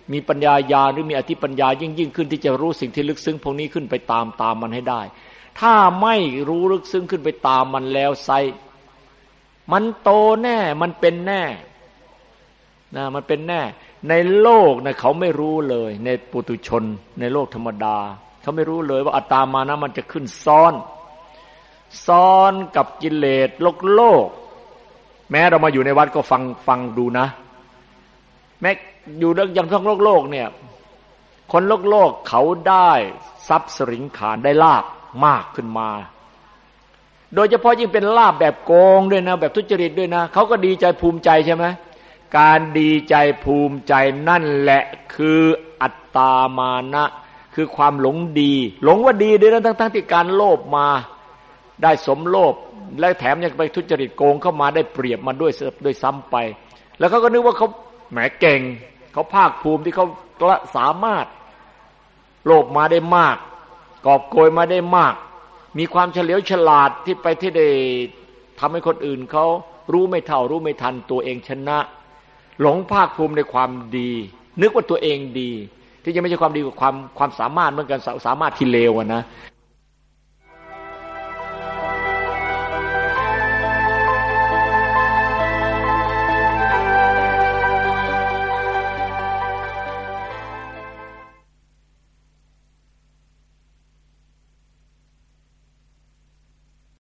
มีปัญญาญาณหรือมีอธิปัญญายิ่งขึ้นที่จะรู้สิ่งที่ลึกซึ้งพวกนี้ขึ้นไปตามมันให้ได้ถ้าไม่รู้ลึกซึ้งขึ้นไปตามมันแล้วไซมันโตแน่มันเป็นแน่นะมันเป็นแน่ในโลกนะเขาไม่รู้เลยในปุถุชนในโลกธรรมดาเขาไม่รู้เลยว่าอัตตามานะมันจะขึ้นซ้อนกับกิเลสโลกแม้เรามาอยู่ในวัดก็ฟังดูนะแม้อยู่อย่างทั้งโลกเนี่ยคนโลกเขาได้ทรัพย์สริงขานได้ลาภมากขึ้นมาโดยเฉพาะยิ่งเป็นลาภแบบโกงด้วยนะแบบทุจริตด้วยนะเขาก็ดีใจภูมิใจใช่ไหมการดีใจภูมิใจนั่นแหละคืออัตตามานะคือความหลงดีหลงว่าดีด้วยนะทั้งที่การโลภมาได้สมโลภและแถมยังไปทุจริตโกงเข้ามาได้เปรียบมาด้วยซ้ำไปแล้วเขาก็นึกว่าเขาแหมเก่งเขาภาคภูมิที่เขาสามารถโลภมาได้มากกอบโกยมาได้มากมีความเฉลียวฉลาดที่ไปที่ได้ทำให้คนอื่นเขารู้ไม่เท่ารู้ไม่ทันตัวเองชนะหลงภาคภูมิในความดีนึกว่าตัวเองดีที่จะไม่ใช่ความดีกับความสามารถเหมือนกันสามารถที่เลวนะ